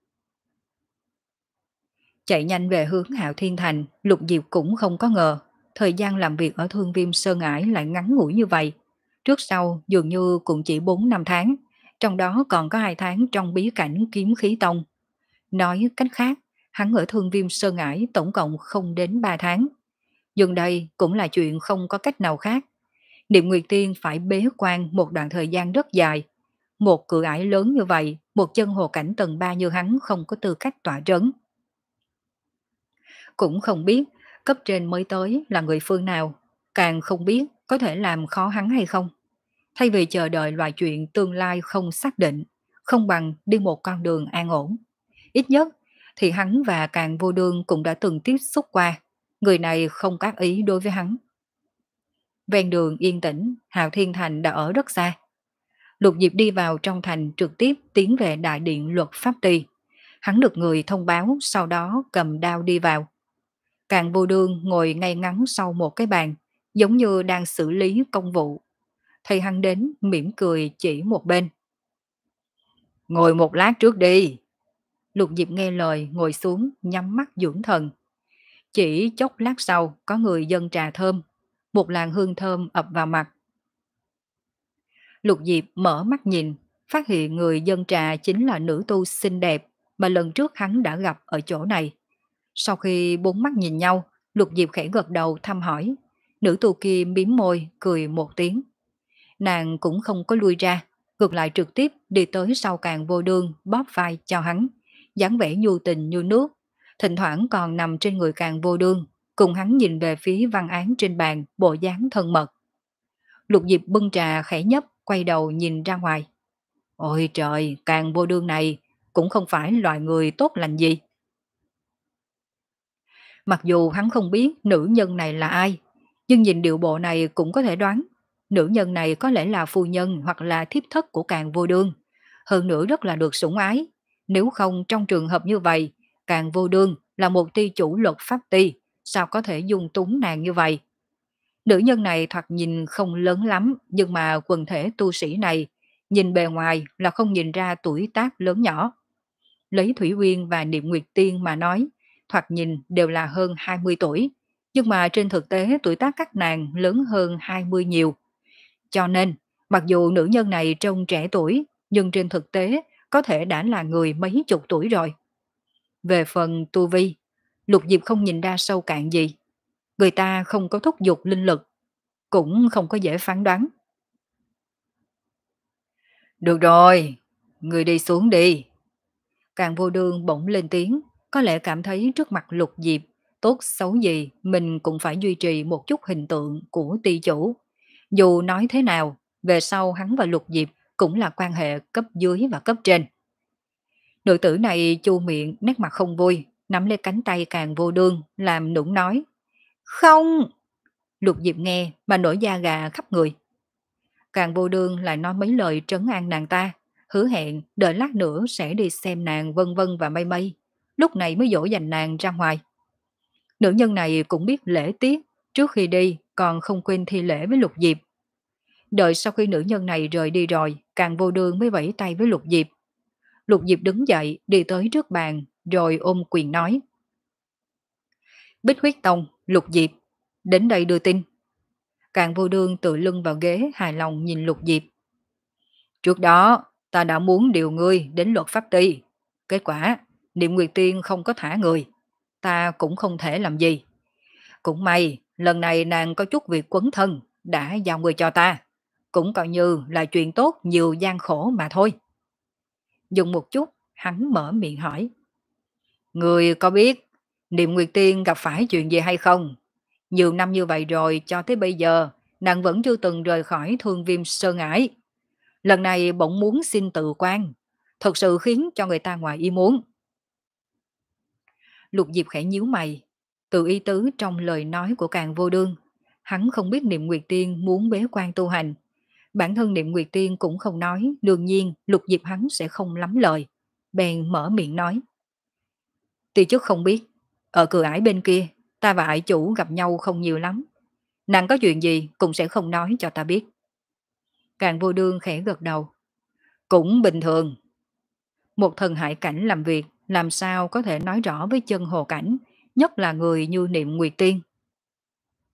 Chạy nhanh về hướng Hạo Thiên Thành, Lục Diệp cũng không có ngờ, Thời gian làm việc ở Thương Viêm Sơn Ải lại ngắn ngủi như vậy. Trước sau dường như cũng chỉ bốn năm tháng, trong đó còn có hai tháng trong bí cảnh kiếm khí tông. Nói cách khác, hắn ở Thương Viêm Sơn Ải tổng cộng không đến ba tháng. Dừng đây cũng là chuyện không có cách nào khác. Niệm Nguyệt Tiên phải bế quan một đoạn thời gian rất dài. Một cự ải lớn như vậy, một chân hồ cảnh tầng ba như hắn không có tư cách tỏa trấn. Cũng không biết cấp trên mới tới là người phương nào, càng không biết có thể làm khó hắn hay không. Thay vì chờ đợi loại chuyện tương lai không xác định, không bằng đi một con đường an ổn. Ít nhất thì hắn và Càng Vô Đương cũng đã từng tiếp xúc qua, người này không có ác ý đối với hắn. Ven đường yên tĩnh, Hạo Thiên Thành đã ở rất xa. Lục Diệp đi vào trong thành trực tiếp tiến về đại điện luật pháp ty. Hắn được người thông báo sau đó cầm đao đi vào. Càng Vô Đương ngồi ngay ngắn sau một cái bàn, giống như đang xử lý công vụ. Thầy hắn đến mỉm cười chỉ một bên. Ngồi một lát trước đi. Lục Diệp nghe lời ngồi xuống nhắm mắt dưỡng thần. Chỉ chốc lát sau có người dâng trà thơm. Một làn hương thơm ập vào mặt. Lục Diệp mở mắt nhìn, phát hiện người dâng trà chính là nữ tu xinh đẹp mà lần trước hắn đã gặp ở chỗ này. Sau khi bốn mắt nhìn nhau, Lục Diệp khẽ gật đầu thăm hỏi. Nữ tu kia mím môi, cười một tiếng. Nàng cũng không có lui ra, ngược lại trực tiếp đi tới sau Càng Vô Đương bóp vai cho hắn, dáng vẻ nhu tình như nước, thỉnh thoảng còn nằm trên người Càng Vô Đương, cùng hắn nhìn về phía văn án trên bàn, bộ dáng thân mật. Lục Diệp bưng trà khẽ nhấp, quay đầu nhìn ra ngoài. Ôi trời, Càng Vô Đương này cũng không phải loại người tốt lành gì. Mặc dù hắn không biết nữ nhân này là ai, nhưng nhìn điệu bộ này cũng có thể đoán. Nữ nhân này có lẽ là phu nhân hoặc là thiếp thất của Càng Vô Đương. Hơn nữa rất là được sủng ái. Nếu không trong trường hợp như vậy, Càng Vô Đương là một ty chủ luật pháp ty, sao có thể dung túng nàng như vậy? Nữ nhân này thoạt nhìn không lớn lắm, nhưng mà quần thể tu sĩ này, nhìn bề ngoài là không nhìn ra tuổi tác lớn nhỏ. Lấy Thủy Uyên và Niệm Nguyệt Tiên mà nói, thoạt nhìn đều là hơn hai mươi tuổi, nhưng mà trên thực tế tuổi tác các nàng lớn hơn hai mươi nhiều. Cho nên, mặc dù nữ nhân này trông trẻ tuổi, nhưng trên thực tế có thể đã là người mấy chục tuổi rồi. Về phần tu vi, Lục Diệp không nhìn ra sâu cạn gì. Người ta không có thúc giục linh lực, cũng không có dễ phán đoán. Được rồi, người đi xuống đi. Càng Vô Đương bỗng lên tiếng, có lẽ cảm thấy trước mặt Lục Diệp, tốt xấu gì mình cũng phải duy trì một chút hình tượng của ty chủ. Dù nói thế nào, về sau hắn và Lục Diệp cũng là quan hệ cấp dưới và cấp trên. Nữ tử này chu miệng, nét mặt không vui, nắm lấy cánh tay Càng Vô Đương, làm nũng nói. Không! Lục Diệp nghe mà nổi da gà khắp người. Càng Vô Đương lại nói mấy lời trấn an nàng ta, hứa hẹn đợi lát nữa sẽ đi xem nàng vân vân và mây mây, lúc này mới dỗ dành nàng ra ngoài. Nữ nhân này cũng biết lễ tiết, trước khi đi còn không quên thi lễ với Lục Diệp. Đợi sau khi nữ nhân này rời đi rồi, Càng Vô Đương mới vẫy tay với Lục Diệp. Lục Diệp đứng dậy đi tới trước bàn, rồi ôm quyền nói. Bích Huyết Tông, Lục Diệp, đến đây đưa tin. Càng Vô Đương tự lưng vào ghế hài lòng nhìn Lục Diệp. Trước đó, ta đã muốn điều ngươi đến luật pháp ty. Kết quả, Niệm Nguyệt Tiên không có thả người. Ta cũng không thể làm gì. Cũng may, lần này nàng có chút việc quấn thân, đã giao người cho ta. Cũng coi như là chuyện tốt nhiều gian khổ mà thôi. Dừng một chút, hắn mở miệng hỏi. Người có biết Niệm Nguyệt Tiên gặp phải chuyện gì hay không? Nhiều năm như vậy rồi cho tới bây giờ, nàng vẫn chưa từng rời khỏi Thương Viêm Sơn Ải. Lần này bỗng muốn xin tự quan, thật sự khiến cho người ta ngoài ý muốn. Lục Diệp khẽ nhíu mày, tự ý tứ trong lời nói của Càng Vô Đương. Hắn không biết Niệm Nguyệt Tiên muốn bế quan tu hành. Bản thân Niệm Nguyệt Tiên cũng không nói, đương nhiên Lục Diệp hắn sẽ không lắm lời. Bèn mở miệng nói. Tuy chức không biết, ở cửa ải bên kia, ta và ải chủ gặp nhau không nhiều lắm. Nàng có chuyện gì cũng sẽ không nói cho ta biết. Càng Vô Đương khẽ gật đầu. Cũng bình thường. Một thần hải cảnh làm việc làm sao có thể nói rõ với chân hồ cảnh, nhất là người như Niệm Nguyệt Tiên.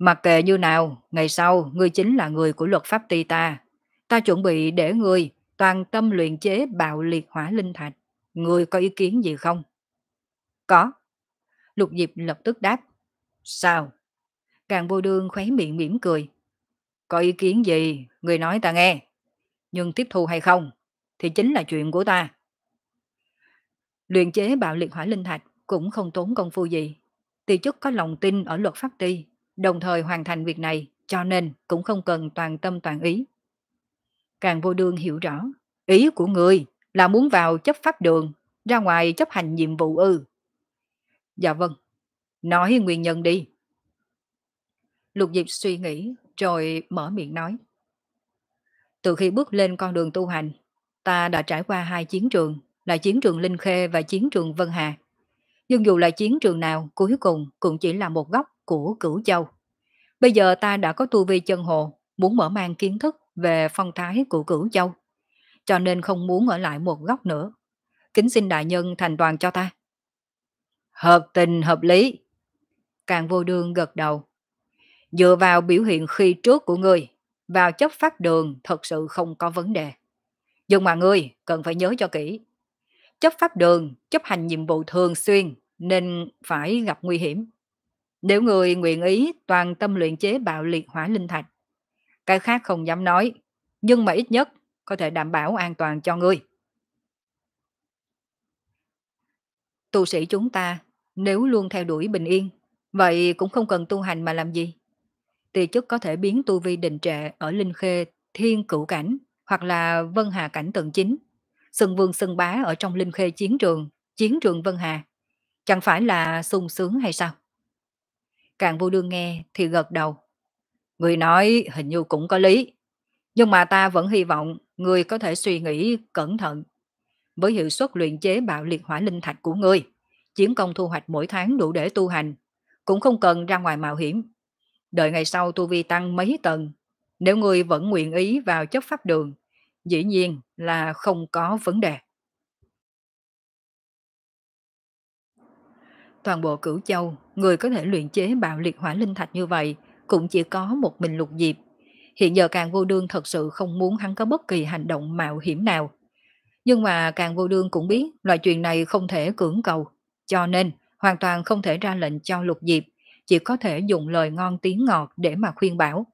Mặc kệ như nào, ngày sau ngươi chính là người của luật pháp ty ta. Ta chuẩn bị để ngươi toàn tâm luyện chế bạo liệt hỏa linh thạch. Ngươi có ý kiến gì không? Có. Lục Diệp lập tức đáp. Sao? Càng vô đương khóe miệng mỉm cười. Có ý kiến gì? Ngươi nói ta nghe. Nhưng tiếp thu hay không? Thì chính là chuyện của ta. Luyện chế bạo liệt hỏa linh thạch cũng không tốn công phu gì. Ti chức có lòng tin ở luật pháp ty, đồng thời hoàn thành việc này, cho nên cũng không cần toàn tâm toàn ý. Càng vô đương hiểu rõ, ý của người là muốn vào chấp pháp đường, ra ngoài chấp hành nhiệm vụ ư. Dạ vâng, nói nguyên nhân đi. Lục Diệp suy nghĩ, rồi mở miệng nói. Từ khi bước lên con đường tu hành, ta đã trải qua hai chiến trường, là chiến trường Linh Khê và chiến trường Vân Hà. Nhưng dù là chiến trường nào, cuối cùng cũng chỉ là một góc của Cửu Châu. Bây giờ ta đã có tu vi chân hồ, muốn mở mang kiến thức về phong thái của Cửu Châu, cho nên không muốn ở lại một góc nữa. Kính xin đại nhân thành toàn cho ta. Hợp tình hợp lý. Càng vô đương gật đầu. Dựa vào biểu hiện khi trước của ngươi, vào chấp pháp đường thật sự không có vấn đề. Nhưng mà ngươi cần phải nhớ cho kỹ. Chấp pháp đường chấp hành nhiệm vụ thường xuyên nên phải gặp nguy hiểm. Nếu người nguyện ý toàn tâm luyện chế bạo liệt hỏa linh thạch, cái khác không dám nói, nhưng mà ít nhất có thể đảm bảo an toàn cho ngươi. Tu sĩ chúng ta nếu luôn theo đuổi bình yên, vậy cũng không cần tu hành mà làm gì. Tỳ chức có thể biến tu vi đình trệ ở Linh Khê thiên cửu cảnh hoặc là Vân Hà cảnh tầng chín, xưng vương xưng bá ở trong Linh Khê chiến trường, chiến trường Vân Hà. Chẳng phải là sung sướng hay sao? Càng vô đương nghe thì gật đầu. Người nói hình như cũng có lý. Nhưng mà ta vẫn hy vọng người có thể suy nghĩ cẩn thận. Với hiệu suất luyện chế bạo liệt hỏa linh thạch của ngươi, chiến công thu hoạch mỗi tháng đủ để tu hành, cũng không cần ra ngoài mạo hiểm. Đợi ngày sau tu vi tăng mấy tầng, nếu ngươi vẫn nguyện ý vào chấp pháp đường, dĩ nhiên là không có vấn đề. Toàn bộ Cửu Châu, người có thể luyện chế bạo liệt hỏa linh thạch như vậy, cũng chỉ có một mình Lục Diệp. Hiện giờ Càng Vô Đương thật sự không muốn hắn có bất kỳ hành động mạo hiểm nào. Nhưng mà Càng Vô Đương cũng biết loại chuyện này không thể cưỡng cầu, cho nên hoàn toàn không thể ra lệnh cho Lục Diệp, chỉ có thể dùng lời ngon tiếng ngọt để mà khuyên bảo.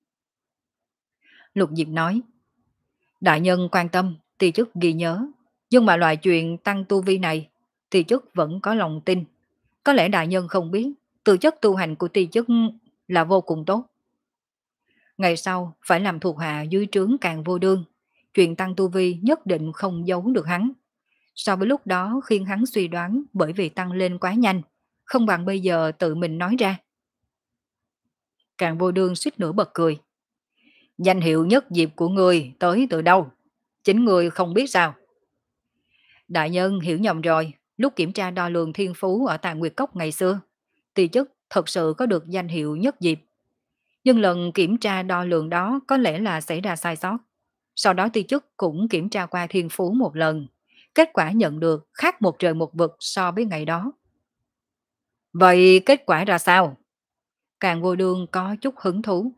Lục Diệp nói, đại nhân quan tâm, ti chức ghi nhớ, nhưng mà loại chuyện tăng tu vi này, ti chức vẫn có lòng tin. Có lẽ đại nhân không biết, tư chất tu hành của ti chức là vô cùng tốt. Ngày sau phải làm thuộc hạ dưới trướng Càng Vô Đương, chuyện tăng tu vi nhất định không giấu được hắn. So với lúc đó khiến hắn suy đoán bởi vì tăng lên quá nhanh, không bằng bây giờ tự mình nói ra. Càng Vô Đương suýt nữa bật cười. Danh hiệu nhất diệp của ngươi tới từ đâu? Chính ngươi không biết sao? Đại nhân hiểu nhầm rồi, lúc kiểm tra đo lường thiên phú ở Tà Nguyệt Cốc ngày xưa, ti chức thật sự có được danh hiệu nhất diệp. Nhưng lần kiểm tra đo lường đó có lẽ là xảy ra sai sót. Sau đó ti chức cũng kiểm tra qua thiên phú một lần. Kết quả nhận được khác một trời một vực so với ngày đó. Vậy kết quả ra sao? Càng Vô Đương có chút hứng thú.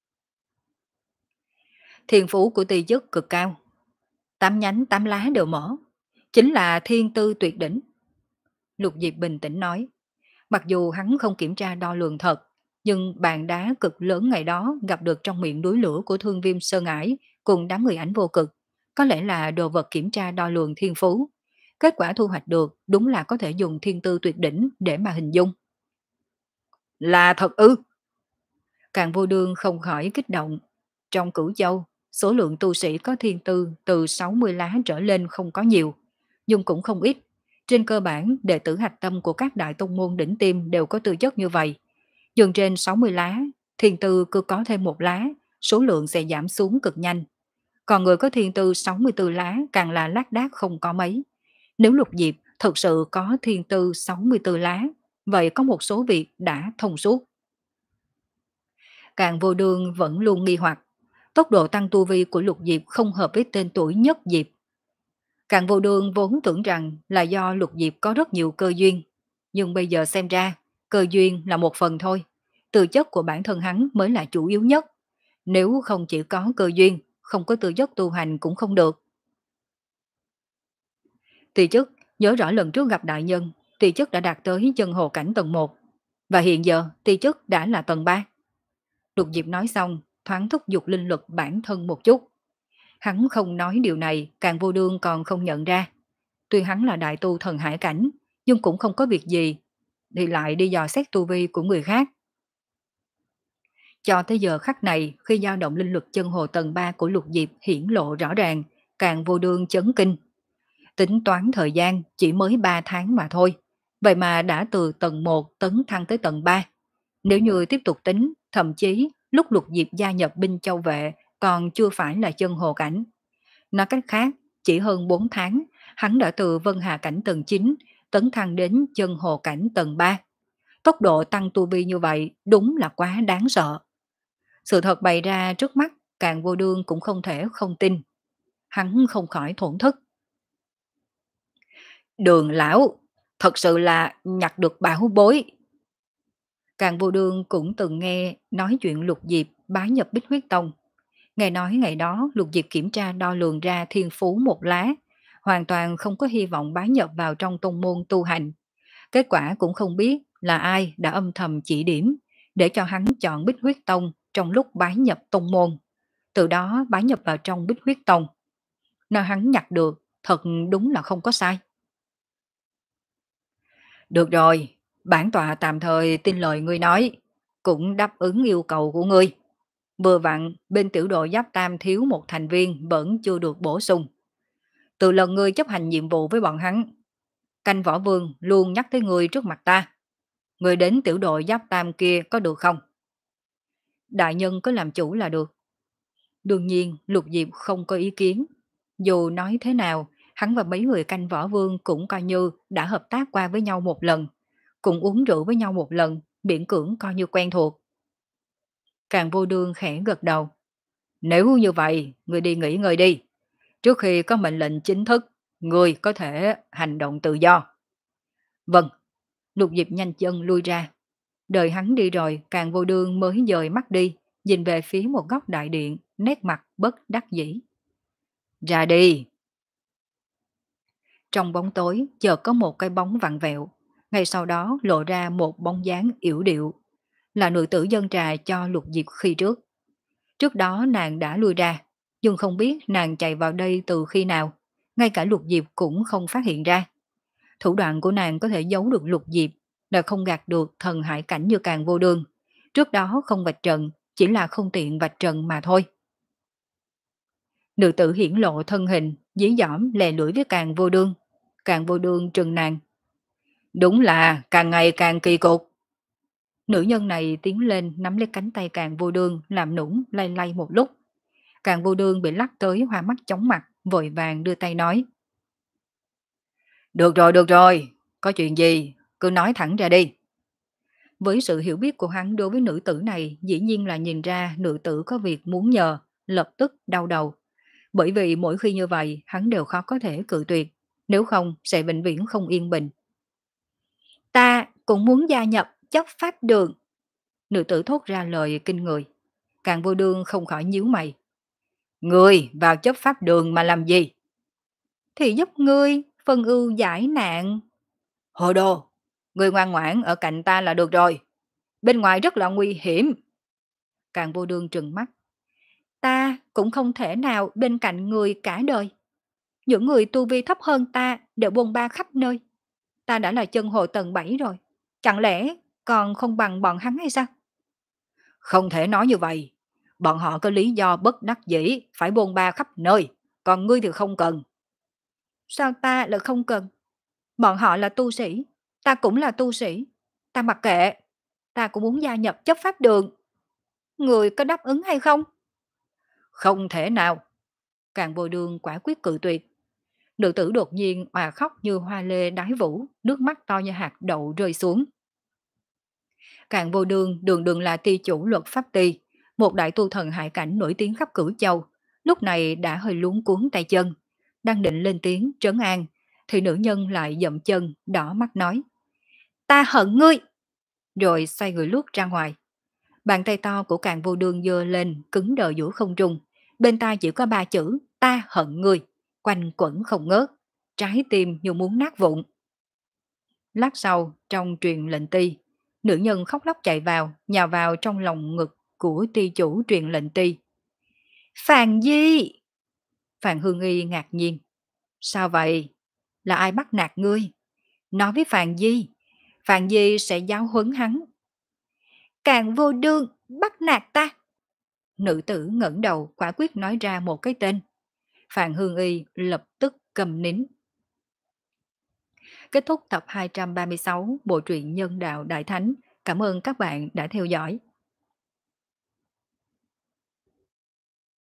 Thiên phú của ti chức cực cao. Tám nhánh tám lá đều mở. Chính là thiên tư tuyệt đỉnh. Lục Diệp bình tĩnh nói. Mặc dù hắn không kiểm tra đo lường thật, nhưng bàn đá cực lớn ngày đó gặp được trong miệng núi lửa của Thương Viêm Sơn Ải cùng đám người ảnh vô cực, có lẽ là đồ vật kiểm tra đo lường thiên phú. Kết quả thu hoạch được đúng là có thể dùng thiên tư tuyệt đỉnh để mà hình dung. Là thật ư? Càng Vô Đương không khỏi kích động. Trong Cửu Châu, số lượng tu sĩ có thiên tư từ sáu mươi lá trở lên không có nhiều, nhưng cũng không ít. Trên cơ bản, đệ tử hạch tâm của các đại tông môn đỉnh tiêm đều có tư chất như vậy. Dường trên sáu mươi lá, thiên tư cứ có thêm một lá, số lượng sẽ giảm xuống cực nhanh. Còn người có thiên tư sáu mươi tư lá càng là lác đác không có mấy. Nếu Lục Diệp thực sự có thiên tư sáu mươi tư lá, vậy có một số việc đã thông suốt. Càng Vô Đương vẫn luôn nghi hoặc, tốc độ tăng tu vi của Lục Diệp không hợp với tên tuổi nhất Diệp. Càng Vô Đương vốn tưởng rằng là do Lục Diệp có rất nhiều cơ duyên, nhưng bây giờ xem ra, cơ duyên là một phần thôi. Tư chất của bản thân hắn mới là chủ yếu nhất. Nếu không chỉ có cơ duyên, không có tư chất tu hành cũng không được. Tỳ chức nhớ rõ lần trước gặp đại nhân, tỳ chức đã đạt tới chân hồ cảnh tầng một, và hiện giờ tỳ chức đã là tầng ba. Lục Diệp nói xong, thoáng thúc giục linh lực bản thân một chút. Hắn không nói điều này, càng vô đương còn không nhận ra. Tuy hắn là đại tu thần hải cảnh, nhưng cũng không có việc gì, thì lại đi dò xét tu vi của người khác. Cho tới giờ khắc này, khi dao động linh lực chân hồ tầng ba của Lục Diệp hiển lộ rõ ràng, càng vô đương chấn kinh. Tính toán thời gian chỉ mới ba tháng mà thôi, vậy mà đã từ tầng một tấn thăng tới tầng ba. Nếu như tiếp tục tính, thậm chí lúc Lục Diệp gia nhập binh châu vệ còn chưa phải là chân hồ cảnh. Nói cách khác, chỉ hơn bốn tháng, hắn đã từ Vân Hà cảnh tầng chín tấn thăng đến chân hồ cảnh tầng ba. Tốc độ tăng tu vi như vậy đúng là quá đáng sợ. Sự thật bày ra trước mắt, càng vô đương cũng không thể không tin. Hắn không khỏi thổn thức. Đường lão, thật sự là nhặt được bảo bối. Càng vô đương cũng từng nghe nói chuyện Lục Diệp bái nhập Bích Huyết Tông. Nghe nói ngày đó Lục Diệp kiểm tra đo lường ra thiên phú một lá, hoàn toàn không có hy vọng bái nhập vào trong tông môn tu hành. Kết quả cũng không biết là ai đã âm thầm chỉ điểm, để cho hắn chọn Bích Huyết Tông trong lúc bái nhập tông môn. Từ đó bái nhập vào trong Bích Huyết Tông. Nơi hắn nhặt được, thật đúng là không có sai. Được rồi, bản tọa tạm thời tin lời ngươi nói, cũng đáp ứng yêu cầu của ngươi. Vừa vặn, bên tiểu đội Giáp Tam thiếu một thành viên vẫn chưa được bổ sung. Từ lần ngươi chấp hành nhiệm vụ với bọn hắn, canh võ vương luôn nhắc tới ngươi trước mặt ta. Ngươi đến tiểu đội Giáp Tam kia có được không? Đại nhân có làm chủ là được. Đương nhiên, Lục Diệp không có ý kiến. Dù nói thế nào, hắn và mấy người canh võ vương cũng coi như đã hợp tác qua với nhau một lần, cùng uống rượu với nhau một lần, miễn cưỡng coi như quen thuộc. Càng vô đương khẽ gật đầu. Nếu như vậy, ngươi đi nghỉ ngơi đi. Trước khi có mệnh lệnh chính thức, ngươi có thể hành động tự do. Vâng, Lục Diệp nhanh chân lui ra. Đợi hắn đi rồi, càng vô đương mới dời mắt đi, nhìn về phía một góc đại điện, nét mặt bất đắc dĩ. Ra đi! Trong bóng tối, chợt có một cái bóng vặn vẹo. Ngay sau đó lộ ra một bóng dáng yểu điệu. Là nữ tử dân trà cho Lục Diệp khi trước. Trước đó nàng đã lui ra, nhưng không biết nàng chạy vào đây từ khi nào. Ngay cả Lục Diệp cũng không phát hiện ra. Thủ đoạn của nàng có thể giấu được Lục Diệp, là không gạt được thần hải cảnh như càng vô đương. Trước đó không vạch trần, chỉ là không tiện vạch trần mà thôi. Nữ tử hiển lộ thân hình, dí dỏm lè lưỡi với càng vô đương. Càng vô đương trừng nàng. Đúng là càng ngày càng kỳ cục. Nữ nhân này tiến lên nắm lấy cánh tay càng vô đương, làm nũng lay lay một lúc. Càng vô đương bị lắc tới hoa mắt chóng mặt, vội vàng đưa tay nói. Được rồi, được rồi, có chuyện gì, cứ nói thẳng ra đi. Với sự hiểu biết của hắn đối với nữ tử này, dĩ nhiên là nhìn ra nữ tử có việc muốn nhờ, lập tức đau đầu. Bởi vì mỗi khi như vậy, hắn đều khó có thể cự tuyệt, nếu không sẽ vĩnh viễn không yên bình. Ta cũng muốn gia nhập chấp pháp đường. Nữ tử thốt ra lời kinh người. Càng vô đương không khỏi nhíu mày. Ngươi vào chấp pháp đường mà làm gì? Thì giúp ngươi phân ưu giải nạn. Hồ đồ, ngươi ngoan ngoãn ở cạnh ta là được rồi. Bên ngoài rất là nguy hiểm. Càng vô đương trừng mắt. Ta cũng không thể nào bên cạnh người cả đời. Những người tu vi thấp hơn ta đều bôn ba khắp nơi. Ta đã là chân hồ tầng bảy rồi. Chẳng lẽ còn không bằng bọn hắn hay sao? Không thể nói như vậy. Bọn họ có lý do bất đắc dĩ phải bôn ba khắp nơi. Còn ngươi thì không cần. Sao ta lại không cần? Bọn họ là tu sĩ. Ta cũng là tu sĩ. Ta mặc kệ. Ta cũng muốn gia nhập chấp pháp đường. Người có đáp ứng hay không? Không thể nào. Càng vô đương quả quyết cự tuyệt. Nữ tử đột nhiên òa khóc như hoa lê đái vũ, nước mắt to như hạt đậu rơi xuống. Càng vô đương đường đường là ty chủ luật pháp ty, một đại tu thần hải cảnh nổi tiếng khắp Cửu Châu, lúc này đã hơi luống cuốn tay chân, đang định lên tiếng trấn an, thì nữ nhân lại dậm chân, đỏ mắt nói. Ta hận ngươi! Rồi xoay người lướt ra ngoài. Bàn tay to của Càng Vô Đương giơ lên, cứng đờ giữa không trung. Bên tai chỉ có ba chữ, ta hận người, quanh quẩn không ngớt. Trái tim như muốn nát vụn. Lát sau, trong truyền lệnh ti, nữ nhân khóc lóc chạy vào, nhào vào trong lòng ngực của ti chủ truyền lệnh ti. Phàn Di! Phàn Hương Y ngạc nhiên. Sao vậy? Là ai bắt nạt ngươi? Nói với Phàn Di, Phàn Di sẽ giáo huấn hắn. Càng Vô Đương bắt nạt ta. Nữ tử ngẩng đầu quả quyết nói ra một cái tên. Phàn Hương Y lập tức cầm nín. Kết thúc tập hai trăm ba mươi sáu bộ truyện Nhân Đạo Đại Thánh. Cảm ơn các bạn đã theo dõi.